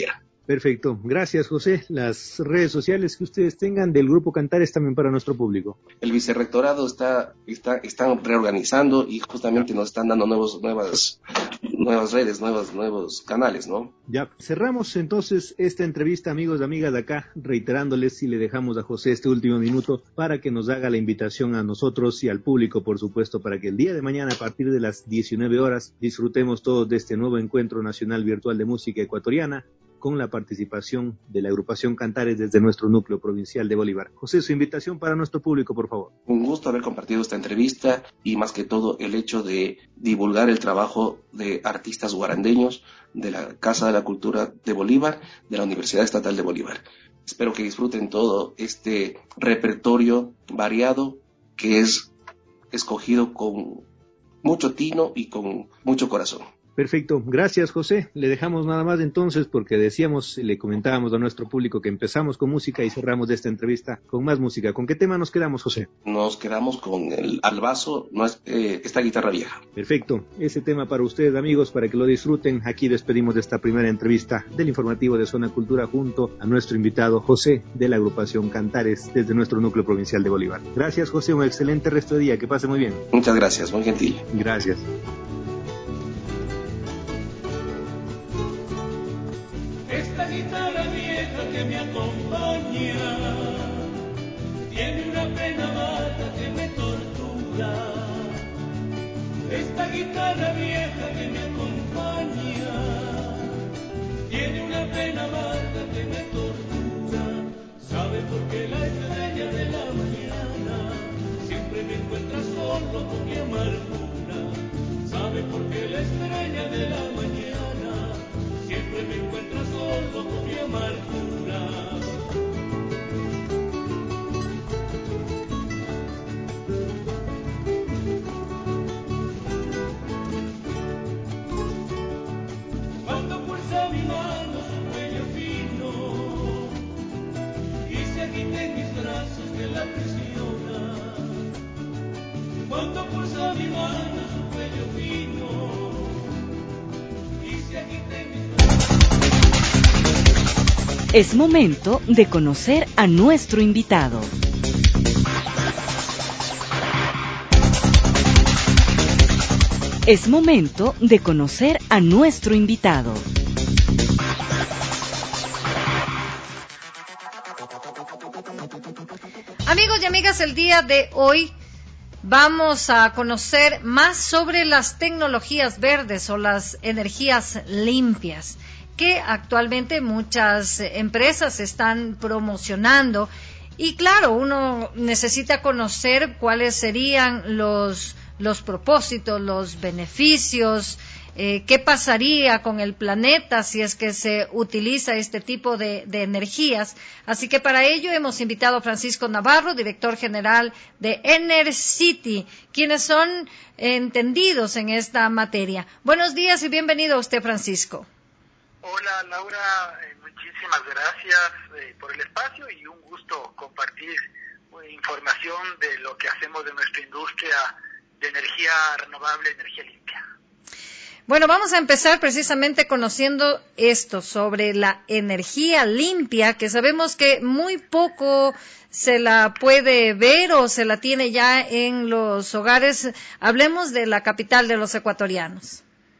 Perfecto, gracias José. Las redes sociales que ustedes tengan del Grupo Cantares también para nuestro público. El vicerrectorado está, está están reorganizando y justamente nos están dando nuevos, nuevas, nuevas redes, nuevos, nuevos canales, ¿no? Ya, cerramos entonces esta entrevista, amigos y amigas de acá, reiterándoles y le dejamos a José este último minuto para que nos haga la invitación a nosotros y al público, por supuesto, para que el día de mañana a partir de las diecinueve horas disfrutemos todos de este nuevo encuentro nacional virtual de música ecuatoriana, con la participación de la agrupación Cantares desde nuestro núcleo provincial de Bolívar. José, su invitación para nuestro público, por favor. Un gusto haber compartido esta entrevista y más que todo el hecho de divulgar el trabajo de artistas guarandeños de la Casa de la Cultura de Bolívar, de la Universidad Estatal de Bolívar. Espero que disfruten todo este repertorio variado que es escogido con mucho tino y con mucho corazón. Perfecto, gracias José. Le dejamos nada más entonces porque decíamos, le comentábamos a nuestro público que empezamos con música y cerramos de esta entrevista con más música. ¿Con qué tema nos quedamos, José? Nos quedamos con el Albazo, no es, eh, esta guitarra vieja. Perfecto, ese tema para ustedes amigos, para que lo disfruten. Aquí despedimos de esta primera entrevista del informativo de Zona Cultura junto a nuestro invitado José de la agrupación Cantares desde nuestro núcleo provincial de Bolívar. Gracias José, un excelente resto de día, que pase muy bien. Muchas gracias, muy gentil. Gracias. Esta guitarra vieja que me acompaña tiene una pena amarga que me tortura. Esta guitarra vieja que me acompaña tiene una pena amarga que me tortura. ¿Sabe por qué la estrella de la mañana siempre me encuentra solo con mi amargura? ¿Sabe por qué la estrella de la mañana siempre me encuentra solo con mi amargura? Cuando pulsa mi mano su cuello fino y se agita en mis brazos que la presiona. Cuando pulsa mi mano su cuello fino y se agita en mis brazos. Es momento de conocer a nuestro invitado. Es momento de conocer a nuestro invitado. Amigos y amigas, el día de hoy vamos a conocer más sobre las tecnologías verdes o las energías limpias, que actualmente muchas empresas están promocionando. Y claro, uno necesita conocer cuáles serían los, los propósitos, los beneficios, eh, qué pasaría con el planeta si es que se utiliza este tipo de, de energías. Así que para ello hemos invitado a Francisco Navarro, director general de Enercity, quienes son entendidos en esta materia. Buenos días y bienvenido a usted, Francisco. Hola Laura, eh, muchísimas gracias eh, por el espacio y un gusto compartir eh, información de lo que hacemos de nuestra industria de energía renovable, energía limpia. Bueno, vamos a empezar precisamente conociendo esto sobre la energía limpia, que sabemos que muy poco se la puede ver o se la tiene ya en los hogares. Hablemos de la capital de los ecuatorianos.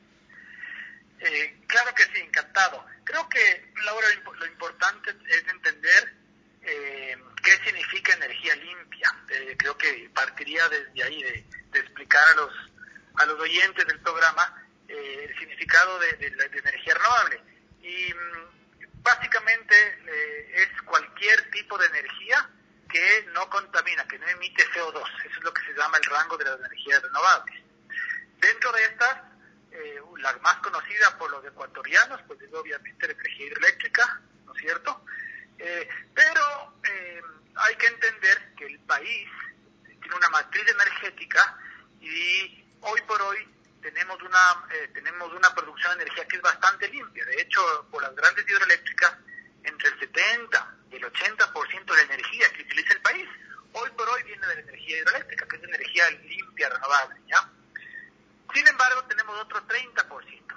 Eh, claro que sí, encantado. Creo que, Laura, lo importante es entender eh, qué significa energía limpia. Eh, creo que partiría desde ahí, de, de explicar a los, a los oyentes del programa eh, el significado de, de, de energía renovable. Y mm, básicamente eh, es cualquier tipo de energía que no contamina, que no emite C O dos. Eso es lo que se llama el rango de las energías renovables. Dentro de estas, Eh, la más conocida por los ecuatorianos, pues es obviamente la energía hidroeléctrica, ¿no es cierto? Eh, pero eh, hay que entender que el país tiene una matriz energética y hoy por hoy tenemos una eh, tenemos una producción de energía que es bastante limpia. De hecho, por las grandes hidroeléctricas, entre el setenta y el ochenta por ciento de la energía que utiliza el país, hoy por hoy viene de la energía hidroeléctrica, que es energía limpia, renovable, ¿ya? Sin embargo, tenemos otro treinta por ciento, y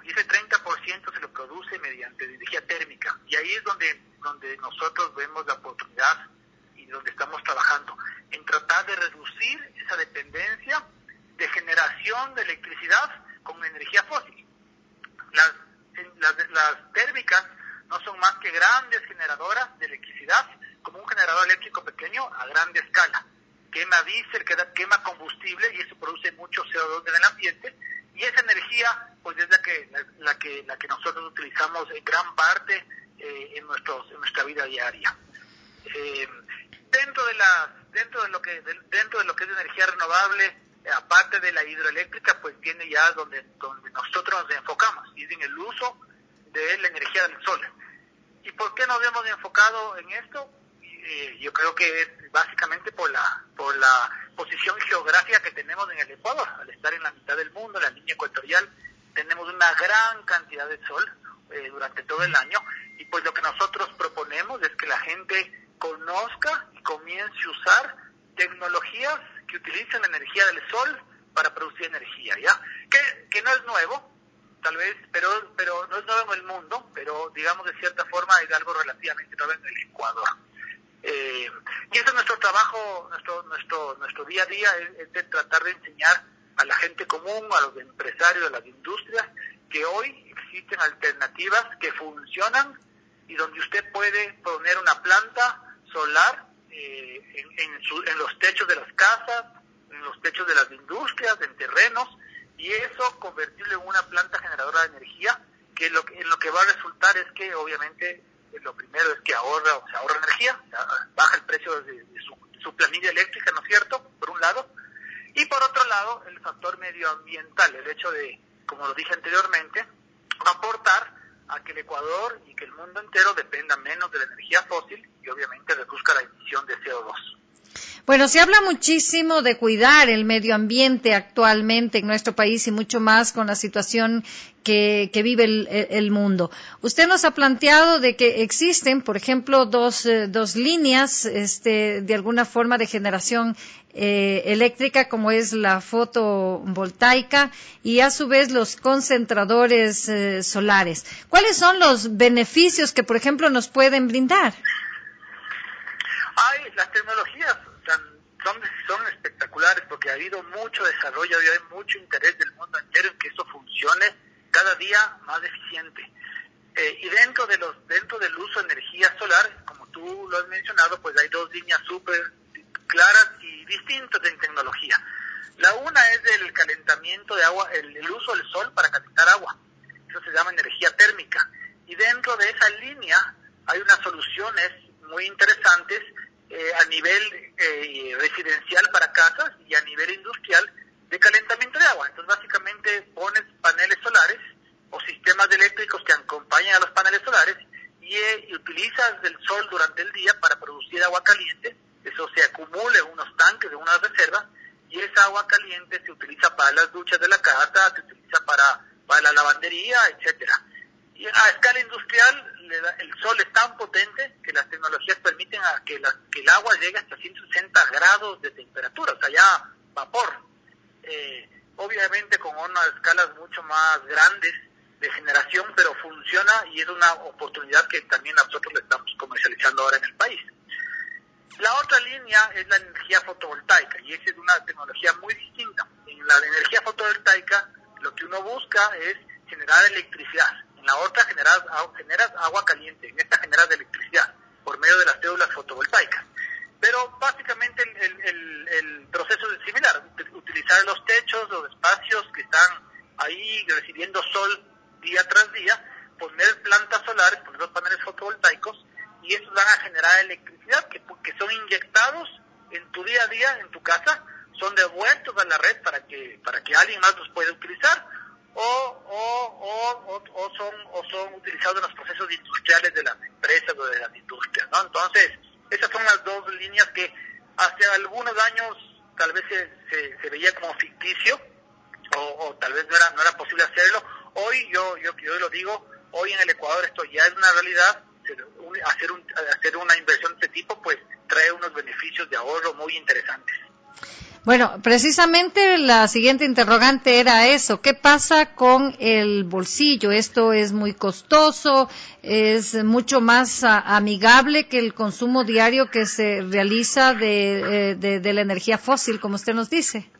y ese treinta por ciento se lo produce mediante energía térmica. Y ahí es donde, donde nosotros vemos la oportunidad y donde estamos trabajando, en tratar de reducir esa dependencia de generación de electricidad con energía fósil. Las, las, las térmicas no son más que grandes generadoras de electricidad, como un generador eléctrico pequeño a grande escala. Quema diésel, quema combustible y eso produce mucho C O dos en el ambiente, y esa energía pues es la que la, la que la que nosotros utilizamos en gran parte eh, en nuestros en nuestra vida diaria. Eh, dentro de la dentro de lo que de, dentro de lo que es energía renovable, eh, aparte de la hidroeléctrica, pues tiene ya donde donde nosotros nos enfocamos, y es en el uso de la energía del sol. ¿Y por qué nos hemos enfocado en esto? Eh, yo creo que es básicamente por la por la posición geográfica que tenemos en el Ecuador. Al estar en la mitad del mundo, en la línea ecuatorial, tenemos una gran cantidad de sol eh, durante todo el año, y pues lo que nosotros proponemos es que la gente conozca y comience a usar tecnologías que utilicen la energía del sol para producir energía, ¿ya? Que, que no es nuevo, tal vez, pero pero no es nuevo en el mundo, pero digamos de cierta forma es algo relativamente nuevo en el Ecuador. Eh, y eso es nuestro trabajo, nuestro nuestro nuestro día a día, es, es de tratar de enseñar a la gente común, a los empresarios de las industrias, que hoy existen alternativas que funcionan y donde usted puede poner una planta solar eh, en, en, su, en los techos de las casas, en los techos de las industrias, en terrenos, y eso convertirlo en una planta generadora de energía, que lo, en lo que va a resultar es que obviamente lo primero es que ahorra, o sea, ahorra energía, baja el precio de, de, su, de su planilla eléctrica, ¿no es cierto?, por un lado, y por otro lado el factor medioambiental, el hecho de, como lo dije anteriormente, aportar a que el Ecuador y que el mundo entero dependan menos de la energía fósil y obviamente reduzca la emisión de C O dos. Bueno, se habla muchísimo de cuidar el medio ambiente actualmente en nuestro país y mucho más con la situación que, que vive el, el mundo. Usted nos ha planteado de que existen, por ejemplo, dos, eh, dos líneas este, de alguna forma de generación eh, eléctrica, como es la fotovoltaica y a su vez los concentradores eh, solares. ¿Cuáles son los beneficios que, por ejemplo, nos pueden brindar? Hay las tecnologías son, son espectaculares porque ha habido mucho desarrollo y hay mucho interés del mundo entero en que eso funcione cada día más eficiente. Eh, y dentro de los dentro del uso de energía solar, como tú lo has mencionado, pues hay dos líneas súper claras y distintas en tecnología. La una es del calentamiento de agua, el, el uso del sol para calentar agua. Eso se llama energía térmica. Y dentro de esa línea hay unas soluciones muy interesantes eh, a nivel eh, residencial para casas y a nivel industrial de calentamiento de agua. Entonces básicamente pones paneles solares o sistemas eléctricos que acompañan a los paneles solares y, eh, y utilizas el sol durante el día para producir agua caliente. Eso se acumula en unos tanques, en unas reservas, y esa agua caliente se utiliza para las duchas de la casa, se utiliza para, para la lavandería, etcétera. Y a escala industrial, el sol es tan potente que las tecnologías permiten a que, la, que el agua llegue hasta ciento sesenta grados de temperatura, o sea, ya vapor. Eh, obviamente con unas escalas mucho más grandes de generación, pero funciona y es una oportunidad que también nosotros le estamos comercializando ahora en el país. La otra línea es la energía fotovoltaica y esa es una tecnología muy distinta. En la energía fotovoltaica lo que uno busca es generar electricidad. En la otra generas, generas agua caliente, en esta generas electricidad por medio de las células fotovoltaicas. Pero básicamente el, el, el, el proceso es similar, utilizar los techos, los espacios que están ahí recibiendo sol día tras día, poner plantas solares, poner los paneles fotovoltaicos y estos van a generar electricidad que, que son inyectados en tu día a día, en tu casa, son devueltos a la red para que para que alguien más los pueda utilizar o o, o, o, o son o son utilizados en los procesos industriales de las empresas o de las industrias, ¿no? Entonces, esas son las dos líneas que hace algunos años tal vez se, se, se veía como ficticio o, o tal vez no era no era posible hacerlo. Hoy yo yo yo lo digo, hoy en el Ecuador esto ya es una realidad. Hacer un hacer una inversión de este tipo pues trae unos beneficios de ahorro muy interesantes. Bueno, precisamente la siguiente interrogante era eso. ¿Qué pasa con el bolsillo? Esto es muy costoso, es mucho más a, amigable que el consumo diario que se realiza de, de, de la energía fósil, como usted nos dice.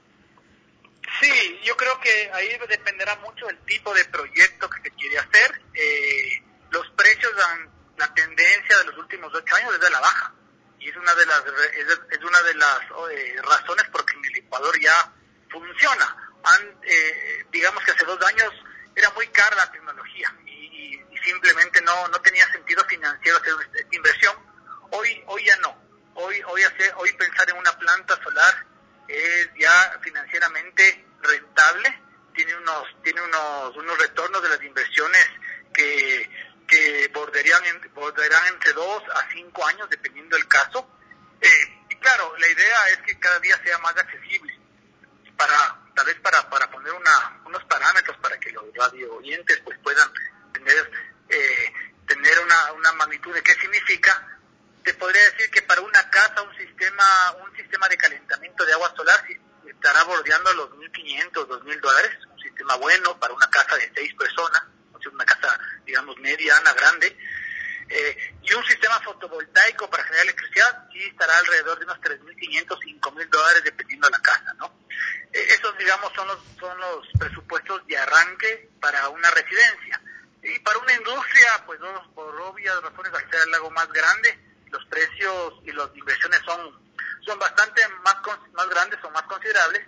Sí, yo creo que ahí dependerá mucho del tipo de proyecto que se quiere hacer. Eh, los precios dan la tendencia de los últimos ocho años es de la baja. Y es una de las es una de las eh, razones por que en el Ecuador ya funciona. Han, eh, digamos que hace dos años era muy cara la tecnología y, y, y simplemente no no tenía sentido financiero hacer esta inversión. Hoy hoy ya no. Hoy hoy hacer hoy pensar en una planta solar es ya financieramente rentable. Tiene unos tiene unos unos retornos de las inversiones que que borderían, en, bordearán entre dos a cinco años, dependiendo del caso. Eh, y claro, la idea es que cada día sea más accesible. Para, tal vez para, para poner una, unos parámetros para que los radio oyentes pues puedan tener, eh, tener una, una magnitud de qué significa. Te podría decir que para una casa un sistema, un sistema de calentamiento de agua solar estará bordeando los mil quinientos, dos mil dólares. Un sistema bueno para una casa de seis personas. Una casa, digamos, mediana, grande, eh, y un sistema fotovoltaico para generar electricidad, sí estará alrededor de unos tres mil quinientos, cinco mil dólares, dependiendo de la casa, ¿no? Eh, esos, digamos, son los, son los presupuestos de arranque para una residencia. Y para una industria, pues, no, por obvias razones, al ser algo más grande, los precios y las inversiones son, son bastante más, más grandes, son más considerables,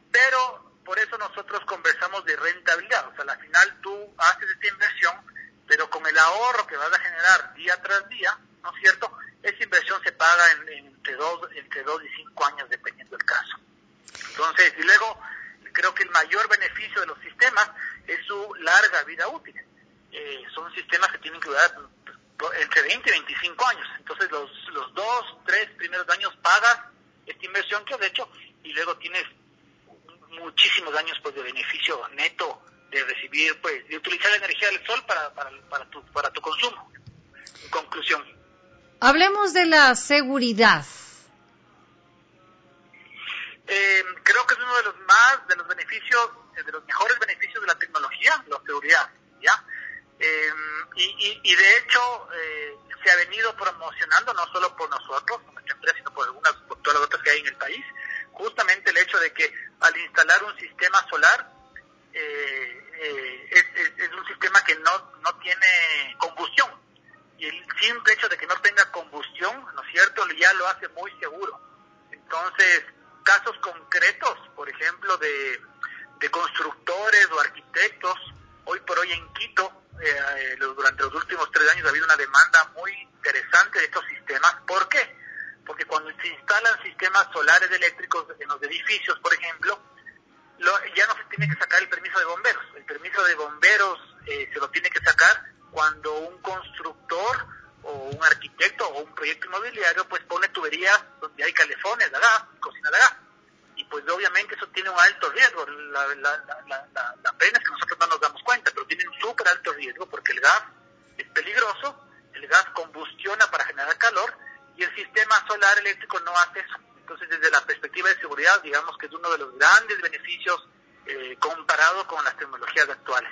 pero por eso nosotros conversamos de rentabilidad. O sea, al final tú haces esta inversión, pero con el ahorro que vas a generar día tras día, ¿no es cierto? Esa inversión se paga en, en, entre dos entre dos y cinco años, dependiendo del caso. Entonces, y luego, creo que el mayor beneficio de los sistemas es su larga vida útil. Eh, son sistemas que tienen que durar entre veinte y veinticinco años. Entonces, los, los dos, tres primeros años pagas esta inversión que has hecho y luego tienes muchísimos años pues de beneficio neto de recibir, pues, de utilizar la energía del sol para, para, para tu para tu consumo. En conclusión, hablemos de la seguridad. Eh, creo que es uno de los más, de los beneficios, de los mejores beneficios de la tecnología, la seguridad, ¿ya? Eh, y, y, y de hecho eh, se ha venido promocionando no solo por nosotros, por nuestra empresa, sino por algunas, por todas las otras que hay en el país, justamente el hecho de que al instalar un sistema solar eh, eh, es, es, es un sistema que no, no tiene combustión, y el simple hecho de que no tenga combustión, ¿no es cierto?, ya lo hace muy seguro. Entonces, casos concretos, por ejemplo, de, de constructores o arquitectos, hoy por hoy en Quito, eh, durante los últimos tres años ha habido una demanda muy interesante de estos sistemas. ¿Por qué? Porque cuando se instalan sistemas solares eléctricos en los edificios, por ejemplo, lo, ya no se tiene que sacar el permiso de bomberos. El permiso de bomberos eh, se lo tiene que sacar cuando un constructor o un arquitecto o un proyecto inmobiliario pues pone tuberías donde hay calefones de gas, cocina de gas. Y pues obviamente eso tiene un alto riesgo. La, la, la, la, la, la pena es que nosotros no nos damos cuenta, pero tiene un súper alto riesgo porque el gas es peligroso, el gas combustiona para generar calor y el sistema solar eléctrico no hace eso. Entonces, desde la perspectiva de seguridad, digamos que es uno de los grandes beneficios eh, comparado con las tecnologías actuales.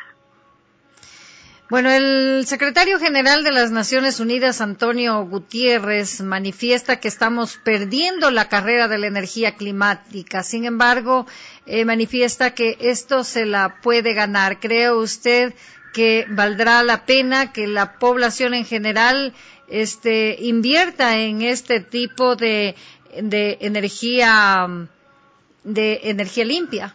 Bueno, el secretario general de las Naciones Unidas, Antonio Gutiérrez, manifiesta que estamos perdiendo la carrera de la energía climática. Sin embargo, eh, manifiesta que esto se la puede ganar. ¿Cree usted que valdrá la pena que la población en general este, invierta en este tipo de, de energía, de energía limpia?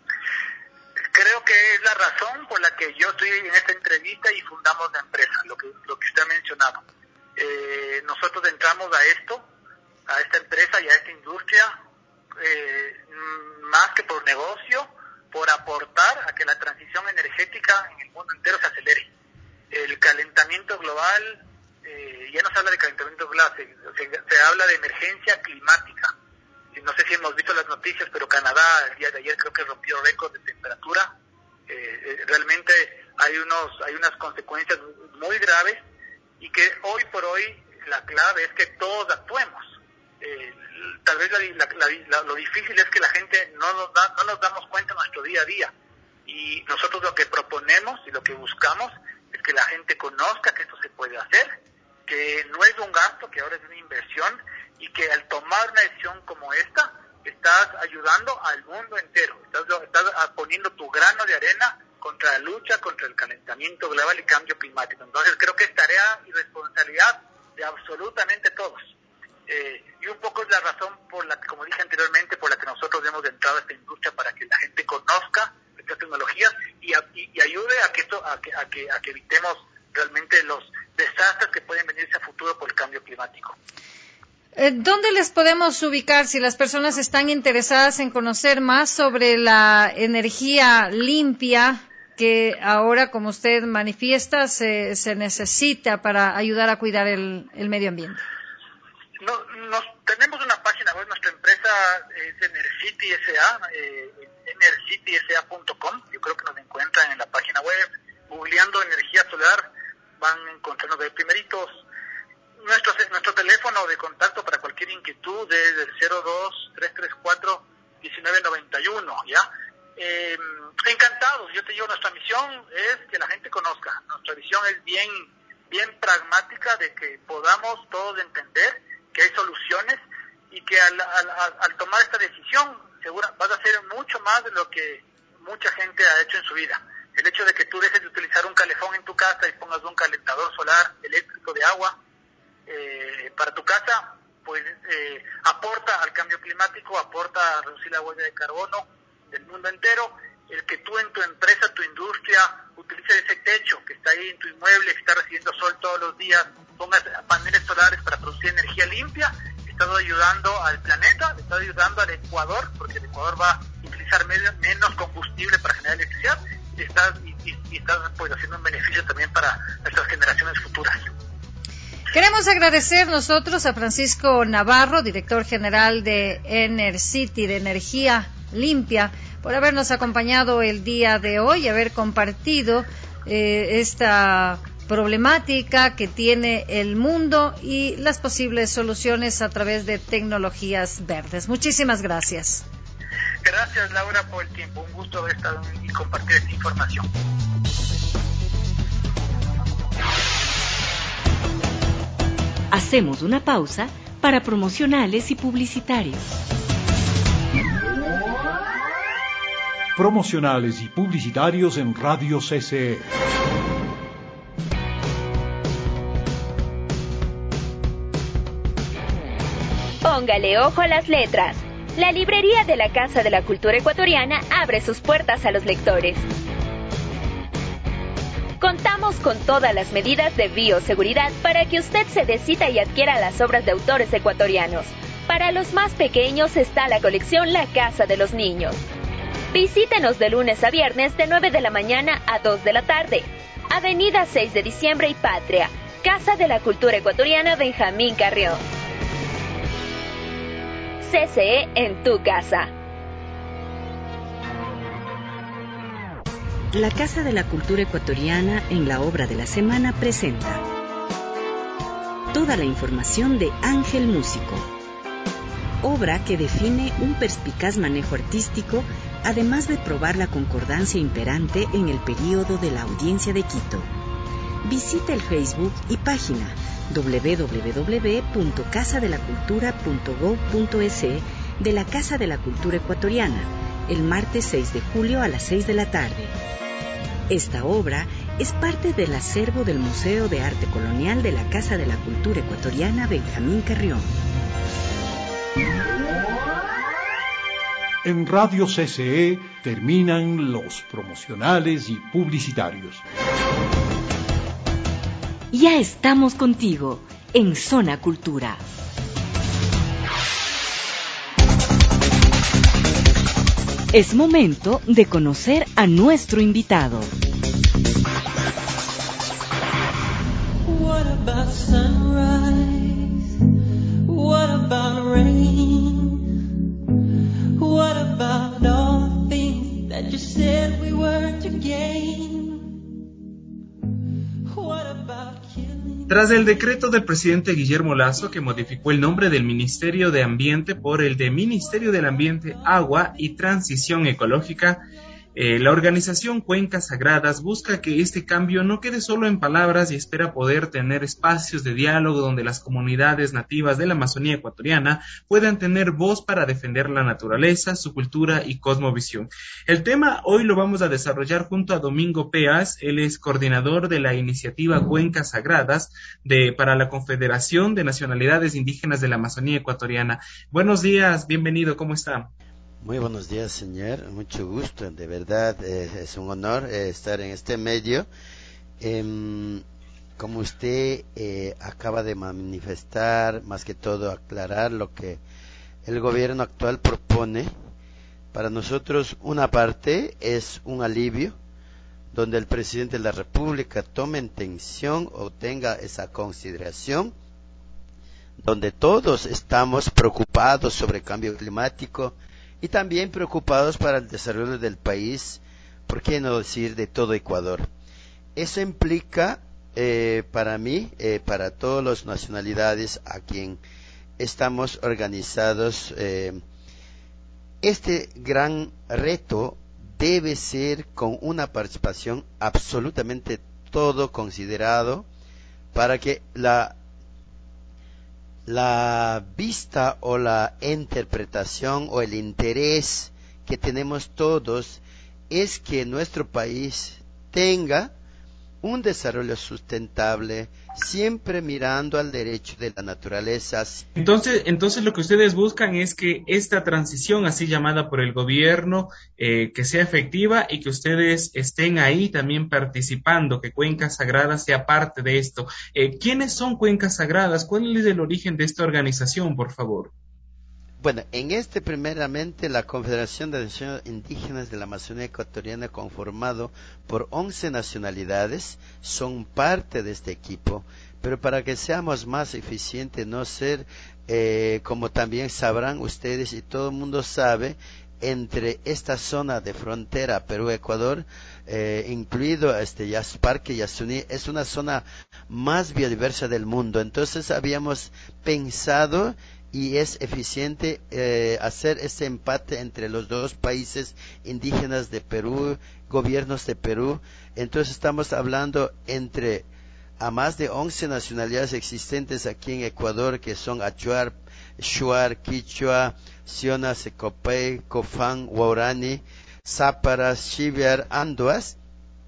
Creo que es la razón por la que yo estoy en esta entrevista y fundamos la empresa, lo que lo que usted ha mencionado. Eh, nosotros entramos a esto, a esta empresa y a esta industria, eh, más que por negocio, por aportar a que la transición energética en el mundo entero se acelere. El calentamiento global, eh, ya no se habla de calentamiento global, se, se, se habla de emergencia climática. No sé si hemos visto las noticias, pero Canadá el día de ayer creo que rompió récord de temperatura. Eh, eh, realmente hay unos hay unas consecuencias muy graves y que hoy por hoy la clave es que todos actuemos. Eh, tal vez la, la, la, lo difícil es que la gente no nos, da, no nos damos cuenta en nuestro día a día. Y nosotros lo que proponemos y lo que buscamos es que la gente conozca que esto se puede hacer, que no es un gasto, que ahora es una inversión, y que al tomar una decisión como esta, estás ayudando al mundo entero, estás, estás poniendo tu grano de arena contra la lucha contra el calentamiento global y cambio climático. Entonces creo que es tarea y responsabilidad de absolutamente todos. Eh, y un poco es la razón por la que, como dije anteriormente, por la que nosotros hemos entrado a esta industria, para que la gente conozca estas tecnologías y, a, y, y ayude a que esto, a que, a que, a que evitemos realmente los desastres que pueden venirse a futuro por el cambio climático. ¿Dónde les podemos ubicar si las personas están interesadas en conocer más sobre la energía limpia que ahora, como usted manifiesta, se, se necesita para ayudar a cuidar el, el medio ambiente? No, nos, tenemos una página web, nuestra empresa es Enercity S A, eh, enercity s a punto com. Yo creo que nos encuentran en la página web, googleando energía solar, van a encontrarnos de primeritos. Nuestro, nuestro teléfono de contacto para cualquier inquietud es el cero dos, tres tres cuatro, uno nueve nueve uno, ¿ya? Eh, encantados, yo te digo, nuestra misión es que la gente conozca. Nuestra visión es bien, bien pragmática, de que podamos todos entender que hay soluciones y que al, al, al tomar esta decisión segura, vas a hacer mucho más de lo que mucha gente ha hecho en su vida. El hecho de que tú dejes de utilizar un calefón en tu casa y pongas un calentador solar eléctrico de agua eh, para tu casa, pues eh, aporta al cambio climático, aporta a reducir la huella de carbono del mundo entero. El que tú en tu empresa, tu industria, utilices ese techo que está ahí en tu inmueble, que está recibiendo sol todos los días, pongas paneles solares para producir energía limpia, estás ayudando al planeta, estás ayudando al Ecuador, porque el Ecuador va a utilizar menos combustible para generar electricidad, y estás, y, y, y estás pues, haciendo un beneficio también para nuestras generaciones futuras. Queremos agradecer nosotros a Francisco Navarro, director general de Enercity, de Energía Limpia, por habernos acompañado el día de hoy y haber compartido eh, esta problemática que tiene el mundo y las posibles soluciones a través de tecnologías verdes. Muchísimas gracias. Gracias, Laura, por el tiempo. Un gusto haber estado y compartir esta información. Hacemos una pausa para promocionales y publicitarios. Promocionales y publicitarios en Radio C C E. Póngale ojo a las letras. La librería de la Casa de la Cultura Ecuatoriana abre sus puertas a los lectores. Contamos con todas las medidas de bioseguridad para que usted se decida y adquiera las obras de autores ecuatorianos. Para los más pequeños está la colección La Casa de los Niños. Visítenos de lunes a viernes de nueve de la mañana a dos de la tarde. Avenida seis de diciembre y Patria, Casa de la Cultura Ecuatoriana Benjamín Carrión. C C E en tu casa. La Casa de la Cultura Ecuatoriana en la obra de la semana presenta toda la información de Ángel Músico, obra que define un perspicaz manejo artístico, además de probar la concordancia imperante en el período de la Audiencia de Quito. Visita el Facebook y página doble u doble u doble u punto casa de la cultura punto gob punto es de la Casa de la Cultura Ecuatoriana, el martes seis de julio a las seis de la tarde. Esta obra es parte del acervo del Museo de Arte Colonial de la Casa de la Cultura Ecuatoriana Benjamín Carrión. En Radio C C E terminan los promocionales y publicitarios. Ya estamos contigo en Zona Cultura. Es momento de conocer a nuestro invitado. What about sunrise? What about rain? What about all the things that you said we were to gain? What about killing? Tras el decreto del presidente Guillermo Lasso que modificó el nombre del Ministerio de Ambiente por el de Ministerio del Ambiente, Agua y Transición Ecológica, eh, la organización Cuencas Sagradas busca que este cambio no quede solo en palabras y espera poder tener espacios de diálogo donde las comunidades nativas de la Amazonía ecuatoriana puedan tener voz para defender la naturaleza, su cultura y cosmovisión. El tema hoy lo vamos a desarrollar junto a Domingo Peas. Él es coordinador de la iniciativa Cuencas Sagradas de, para la Confederación de Nacionalidades Indígenas de la Amazonía ecuatoriana. Buenos días, bienvenido, ¿cómo está? Muy buenos días, señor. Mucho gusto. De verdad, eh, es un honor eh, estar en este medio. Eh, como usted eh, acaba de manifestar, más que todo aclarar lo que el gobierno actual propone, para nosotros una parte es un alivio, donde el presidente de la República tome intención o tenga esa consideración, donde todos estamos preocupados sobre el cambio climático, y también preocupados para el desarrollo del país, por qué no decir de todo Ecuador. Eso implica eh, para mí, eh, para todas las nacionalidades a quien estamos organizados, eh, este gran reto debe ser con una participación absolutamente todo considerado para que la la vista o la interpretación o el interés que tenemos todos es que nuestro país tenga un desarrollo sustentable, siempre mirando al derecho de la naturaleza. Entonces, entonces lo que ustedes buscan es que esta transición, así llamada por el gobierno, eh, que sea efectiva y que ustedes estén ahí también participando, que Cuencas Sagradas sea parte de esto. Eh, ¿Quiénes son Cuencas Sagradas? ¿Cuál es el origen de esta organización, por favor? Bueno, en este primeramente la Confederación de Naciones Indígenas de la Amazonía Ecuatoriana, conformado por once nacionalidades, son parte de este equipo, pero para que seamos más eficientes, no ser, eh, como también sabrán ustedes y todo el mundo sabe, entre esta zona de frontera Perú-Ecuador, eh, incluido este Yas, Parque Yasuní, es una zona más biodiversa del mundo. Entonces habíamos pensado y es eficiente eh, hacer ese empate entre los dos países indígenas de Perú, gobiernos de Perú. Entonces estamos hablando entre a más de once nacionalidades existentes aquí en Ecuador, que son Achuar, Shuar, Quichua, Siona, Secopey, Cofán, Guarani, Záparas, Chiviar, Andoas.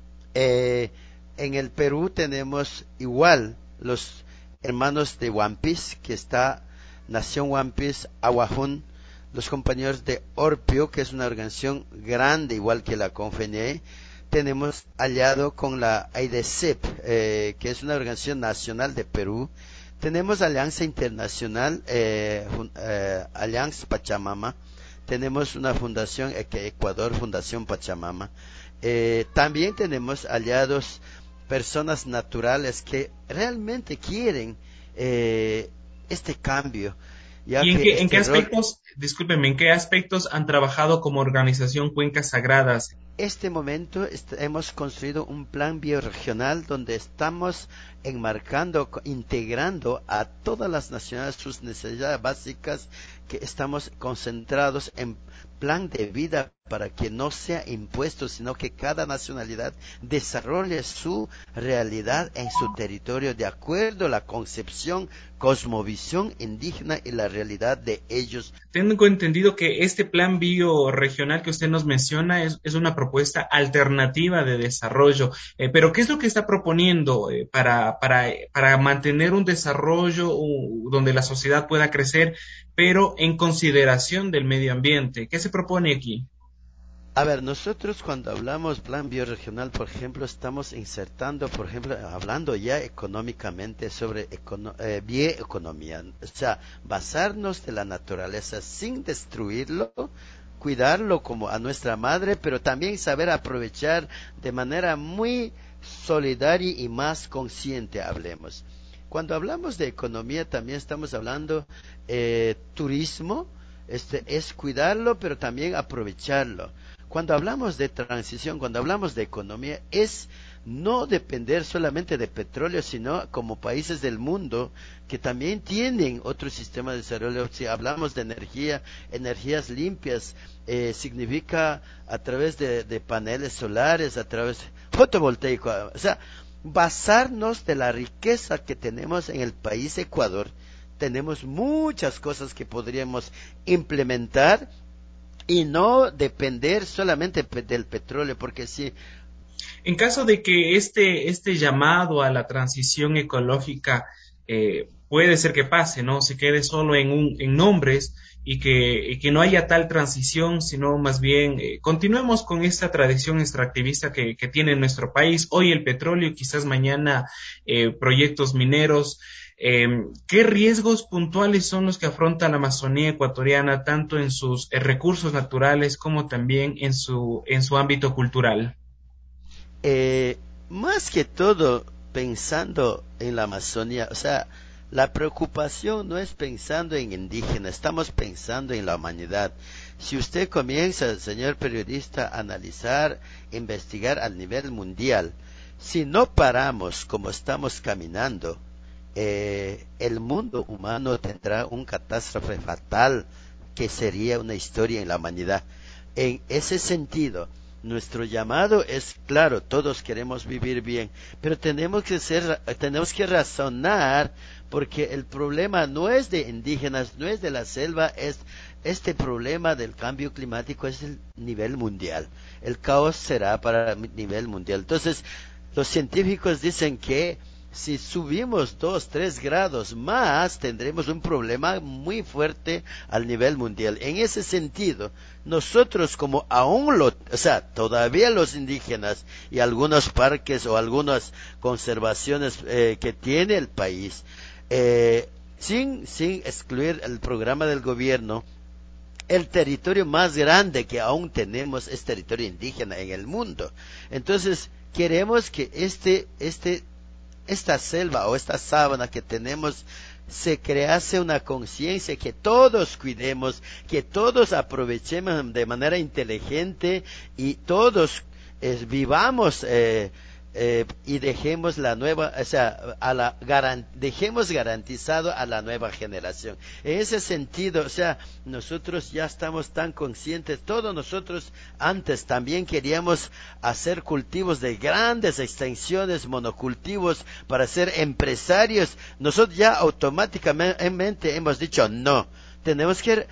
Eh, en el Perú tenemos igual los hermanos de Wampis, que está Nación Wampis, Aguajún, los compañeros de Orpio, que es una organización grande, igual que la Confene. Tenemos aliado con la A I D E C E P, eh, que es una organización nacional de Perú. Tenemos Alianza Internacional, eh, eh, Alianza Pachamama. Tenemos una fundación, eh, Ecuador Fundación Pachamama. Eh, también tenemos aliados, personas naturales que realmente quieren eh, este cambio. Ya ¿Y en, que qué, este en qué rol... aspectos, discúlpeme, en qué aspectos han trabajado como organización Cuencas Sagradas? Este momento est- hemos construido un plan bioregional donde estamos enmarcando, integrando a todas las nacionalidades sus necesidades básicas, que estamos concentrados en plan de vida para que no sea impuesto, sino que cada nacionalidad desarrolle su realidad en su territorio de acuerdo a la concepción, cosmovisión indígena y la realidad de ellos. Tengo entendido que este plan bioregional que usted nos menciona es, es una propuesta alternativa de desarrollo, eh, pero ¿qué es lo que está proponiendo eh, para, para, para mantener un desarrollo uh, donde la sociedad pueda crecer, pero en consideración del medio ambiente? ¿Qué se propone aquí? A ver, nosotros cuando hablamos plan bioregional, por ejemplo, estamos insertando, por ejemplo, hablando ya económicamente sobre econo eh, bioeconomía, o sea, basarnos de la naturaleza sin destruirlo, cuidarlo como a nuestra madre, pero también saber aprovechar de manera muy solidaria y más consciente, hablemos. Cuando hablamos de economía también estamos hablando eh, turismo, este es cuidarlo, pero también aprovecharlo. Cuando hablamos de transición, cuando hablamos de economía, es no depender solamente de petróleo, sino como países del mundo que también tienen otro sistema de desarrollo. Si hablamos de energía, energías limpias, eh, significa a través de, de paneles solares, a través fotovoltaico, o sea, basarnos de la riqueza que tenemos en el país Ecuador. Tenemos muchas cosas que podríamos implementar y no depender solamente del petróleo, porque si en caso de que este este llamado a la transición ecológica eh, puede ser que pase, ¿no? Se quede solo en un en nombres y que, y que no haya tal transición, sino más bien eh, continuemos con esta tradición extractivista que, que tiene nuestro país. Hoy el petróleo, quizás mañana eh, proyectos mineros. Eh, ¿Qué riesgos puntuales son los que afronta la Amazonía ecuatoriana, tanto en sus eh, recursos naturales como también en su en su ámbito cultural? Eh, más que todo, pensando en la Amazonía, o sea, la preocupación no es pensando en indígenas, estamos pensando en la humanidad. Si usted comienza, señor periodista, a analizar, investigar al nivel mundial, si no paramos como estamos caminando, eh, el mundo humano tendrá una catástrofe fatal que sería una historia en la humanidad. En ese sentido, nuestro llamado es claro, todos queremos vivir bien, pero tenemos que ser, tenemos que razonar, porque el problema no es de indígenas, no es de la selva, es este problema del cambio climático es el nivel mundial. El caos será para el nivel mundial. Entonces, los científicos dicen que si subimos dos, tres grados más, tendremos un problema muy fuerte al nivel mundial. En ese sentido, nosotros como aún lo, o sea, todavía los indígenas y algunos parques o algunas conservaciones eh, que tiene el país, eh, sin, sin excluir el programa del gobierno, el territorio más grande que aún tenemos es territorio indígena en el mundo. Entonces, queremos que este, este, esta selva o esta sábana que tenemos se crease una conciencia, que todos cuidemos, que todos aprovechemos de manera inteligente y todos eh, vivamos eh, eh, y dejemos la nueva, o sea, a la garan, dejemos garantizado a la nueva generación. En ese sentido, o sea, nosotros ya estamos tan conscientes, todos nosotros antes también queríamos hacer cultivos de grandes extensiones, monocultivos para ser empresarios. Nosotros ya automáticamente hemos dicho no. Tenemos que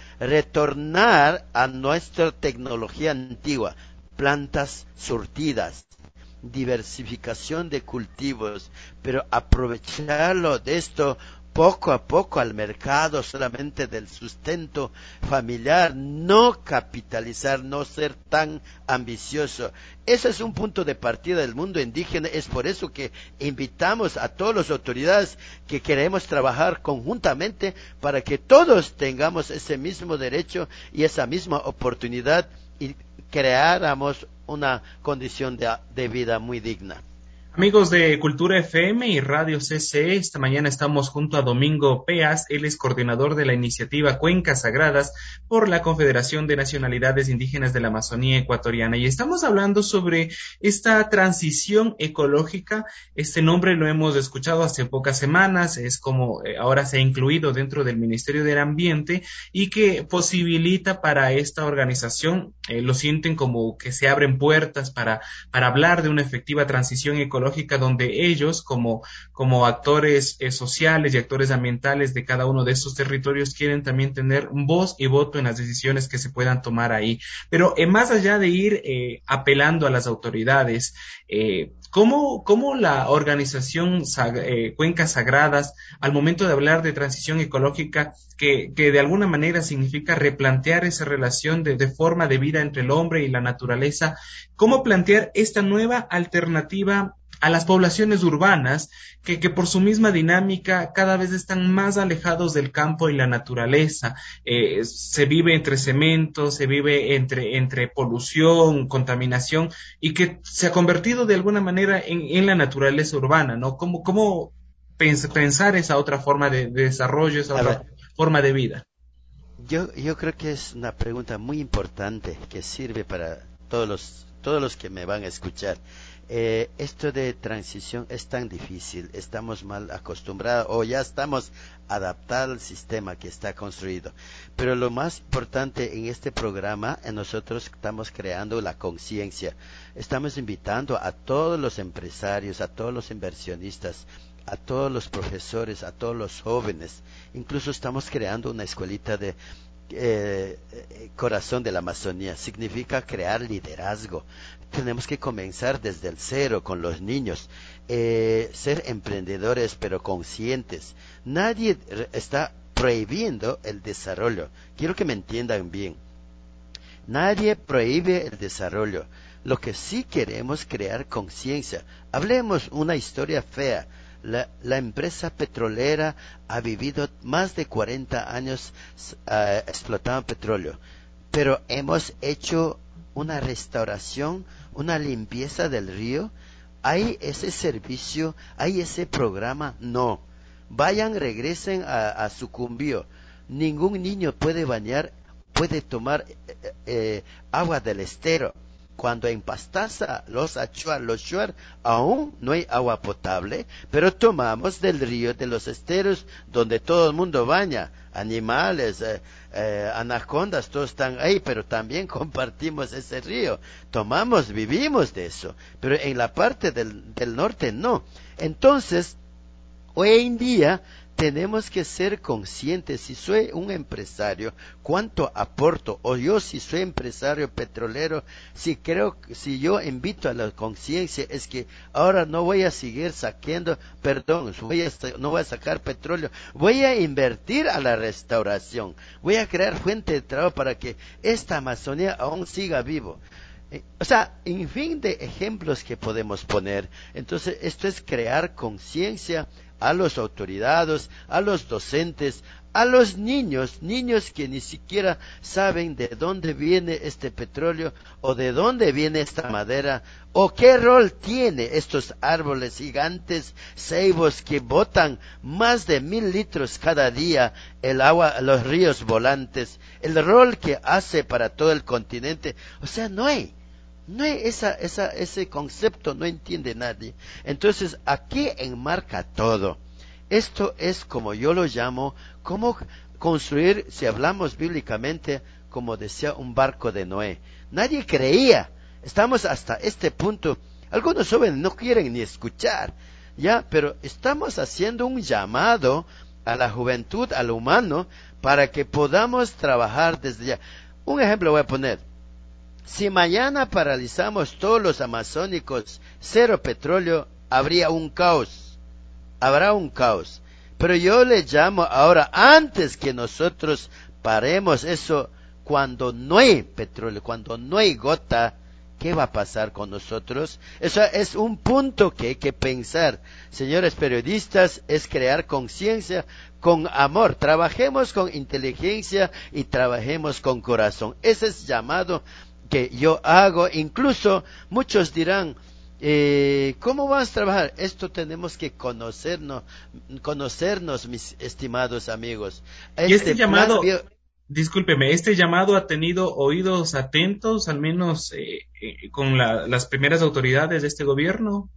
retornar a nuestra tecnología antigua, plantas surtidas, diversificación de cultivos, pero aprovecharlo de esto poco a poco al mercado solamente del sustento familiar, no capitalizar, no ser tan ambicioso. Ese es un punto de partida del mundo indígena. Es por eso que invitamos a todas las autoridades que queremos trabajar conjuntamente para que todos tengamos ese mismo derecho y esa misma oportunidad y creáramos una condición de, de vida muy digna. Amigos de Cultura F M y Radio C C E, esta mañana estamos junto a Domingo Peas, él es coordinador de la iniciativa Cuencas Sagradas por la Confederación de Nacionalidades Indígenas de la Amazonía Ecuatoriana, y estamos hablando sobre esta transición ecológica. Este nombre lo hemos escuchado hace pocas semanas, es como eh, ahora se ha incluido dentro del Ministerio del Ambiente y que posibilita para esta organización, eh, lo sienten como que se abren puertas para, para hablar de una efectiva transición ecológica, donde ellos como, como actores eh, sociales y actores ambientales de cada uno de estos territorios quieren también tener voz y voto en las decisiones que se puedan tomar ahí. Pero eh, más allá de ir eh, apelando a las autoridades, eh, ¿cómo, cómo la organización Sag- eh, Cuencas Sagradas, al momento de hablar de transición ecológica, que, que de alguna manera significa replantear esa relación de, de forma de vida entre el hombre y la naturaleza, cómo plantear esta nueva alternativa a las poblaciones urbanas que, que por su misma dinámica cada vez están más alejados del campo y la naturaleza? Eh, se vive entre cemento, se vive entre, entre polución, contaminación, y que se ha convertido de alguna manera en, en la naturaleza urbana, ¿no? ¿Cómo, cómo pens- pensar esa otra forma de, de desarrollo, esa otra forma de vida? Yo, yo creo que es una pregunta muy importante que sirve para todos los, todos los que me van a escuchar. Eh, esto de transición es tan difícil, estamos mal acostumbrados o ya estamos adaptados al sistema que está construido. Pero lo más importante en este programa, en nosotros estamos creando la conciencia. Estamos invitando a todos los empresarios, a todos los inversionistas, a todos los profesores, a todos los jóvenes. Incluso estamos creando una escuelita de eh, corazón de la Amazonía. Significa crear liderazgo. Tenemos que comenzar desde el cero con los niños, eh, ser emprendedores pero conscientes. Nadie está prohibiendo el desarrollo. Quiero que me entiendan bien. Nadie prohíbe el desarrollo. Lo que sí queremos es crear conciencia. Hablemos una historia fea. La, la empresa petrolera ha vivido más de cuarenta años uh, explotando petróleo, pero hemos hecho una restauración, una limpieza del río. ¿Hay ese servicio? ¿Hay ese programa? No. Vayan, regresen a, a Sucumbío. Ningún niño puede bañar, puede tomar eh, eh, agua del estero. Cuando en Pastaza, los Achuar, los Shuar, aún no hay agua potable, pero tomamos del río de los esteros donde todo el mundo baña. Animales, eh, eh, anacondas, todos están ahí, pero también compartimos ese río. Tomamos, vivimos de eso, pero en la parte del, del norte no. Entonces, hoy en día tenemos que ser conscientes. Si soy un empresario, cuánto aporto, o yo si soy empresario petrolero, si creo, si yo invito a la conciencia, es que ahora no voy a seguir saqueando, perdón, voy a, no voy a sacar petróleo, voy a invertir a la restauración, voy a crear fuente de trabajo para que esta Amazonía aún siga vivo. O sea, en fin de ejemplos que podemos poner. Entonces, esto es crear conciencia a las autoridades, a los docentes, a los niños, niños que ni siquiera saben de dónde viene este petróleo o de dónde viene esta madera o qué rol tiene estos árboles gigantes, ceibos que botan más de mil litros cada día, el agua, los ríos volantes, el rol que hace para todo el continente. O sea, no hay. No hay esa, esa, ese concepto, no entiende nadie. Entonces, aquí enmarca todo. Esto es como yo lo llamo, cómo construir, si hablamos bíblicamente, como decía un barco de Noé. Nadie creía. Estamos hasta este punto. Algunos jóvenes no quieren ni escuchar, ya, pero estamos haciendo un llamado a la juventud, al humano, para que podamos trabajar desde ya. Un ejemplo voy a poner. Si mañana paralizamos todos los amazónicos, cero petróleo, habría un caos. Habrá un caos. Pero yo le llamo ahora, antes que nosotros paremos eso, cuando no hay petróleo, cuando no hay gota, ¿qué va a pasar con nosotros? Eso es un punto que hay que pensar. Señores periodistas, es crear conciencia con amor. Trabajemos con inteligencia y trabajemos con corazón. Ese es llamado que yo hago. Incluso muchos dirán, eh, ¿cómo vas a trabajar? Esto tenemos que conocernos, conocernos, mis estimados amigos. Este y este llamado, bio... discúlpeme, este llamado ha tenido oídos atentos, al menos eh, eh, con la, las primeras autoridades de este gobierno.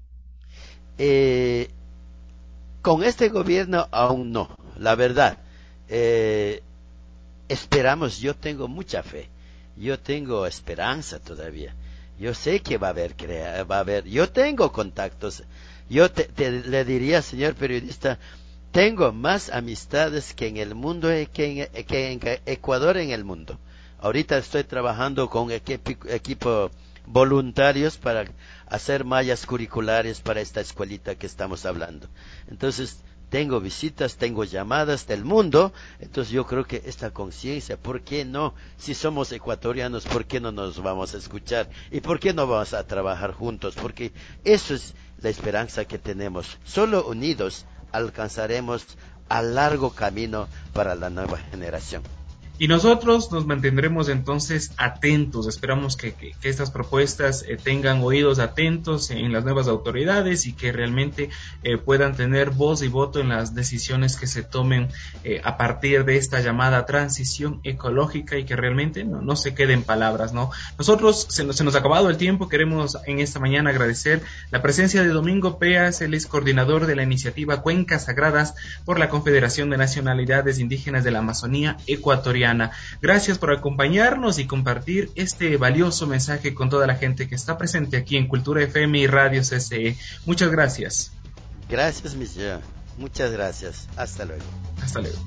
Eh, con este gobierno aún no, la verdad. Eh, esperamos, yo tengo mucha fe. Yo tengo esperanza todavía. Yo sé que va a haber, crea, va a haber. Yo tengo contactos. Yo te, te, le diría, señor periodista, tengo más amistades que en el mundo, que en, que en Ecuador en el mundo. Ahorita estoy trabajando con equipo, equipo voluntarios para hacer mallas curriculares para esta escuelita que estamos hablando. Entonces, tengo visitas, tengo llamadas del mundo. Entonces yo creo que esta conciencia, ¿por qué no? Si somos ecuatorianos, ¿por qué no nos vamos a escuchar? ¿Y por qué no vamos a trabajar juntos? Porque eso es la esperanza que tenemos. Solo unidos alcanzaremos a largo camino para la nueva generación. Y nosotros nos mantendremos entonces atentos, esperamos que, que, que estas propuestas eh, tengan oídos atentos en las nuevas autoridades y que realmente eh, puedan tener voz y voto en las decisiones que se tomen eh, a partir de esta llamada transición ecológica y que realmente no, no se queden palabras, ¿no? Nosotros, se nos, se nos ha acabado el tiempo, queremos en esta mañana agradecer la presencia de Domingo Peas, él es coordinador de la iniciativa Cuencas Sagradas por la Confederación de Nacionalidades Indígenas de la Amazonía Ecuatoriana. Gracias por acompañarnos y compartir este valioso mensaje con toda la gente que está presente aquí en Cultura F M y Radio C C E. Muchas gracias. Gracias, monsieur. Muchas gracias. Hasta luego. Hasta luego.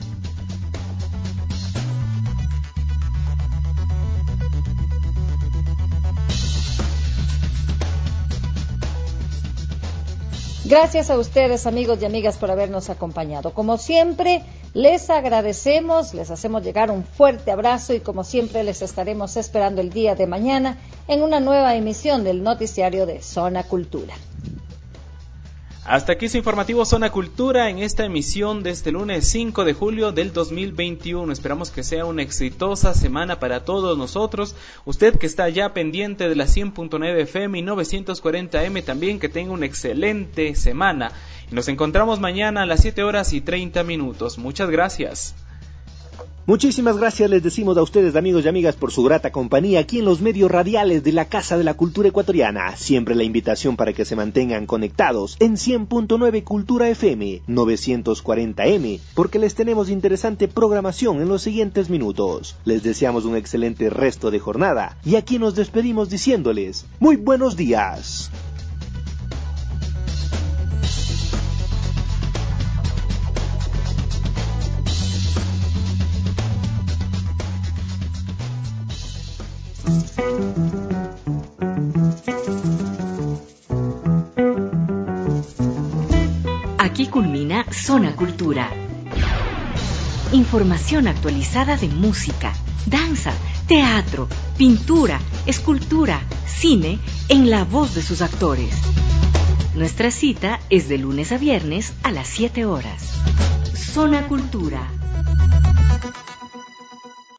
Gracias a ustedes, amigos y amigas, por habernos acompañado. Como siempre, les agradecemos, les hacemos llegar un fuerte abrazo y como siempre les estaremos esperando el día de mañana en una nueva emisión del noticiario de Zona Cultura. Hasta aquí su informativo Zona Cultura en esta emisión de este lunes cinco de julio del dos mil veintiuno. Esperamos que sea una exitosa semana para todos nosotros. Usted que está ya pendiente de la cien punto nueve F M y novecientos cuarenta M también, que tenga una excelente semana. Y nos encontramos mañana a las siete horas y treinta minutos. Muchas gracias. Muchísimas gracias les decimos a ustedes, amigos y amigas, por su grata compañía aquí en los medios radiales de la Casa de la Cultura Ecuatoriana. Siempre la invitación para que se mantengan conectados en cien punto nueve Cultura F M, novecientos cuarenta M, porque les tenemos interesante programación en los siguientes minutos. Les deseamos un excelente resto de jornada y aquí nos despedimos diciéndoles muy buenos días. Aquí culmina Zona Cultura. Información actualizada de música, danza, teatro, pintura, escultura, cine, en la voz de sus actores. Nuestra cita es de lunes a viernes a las siete horas. Zona Cultura.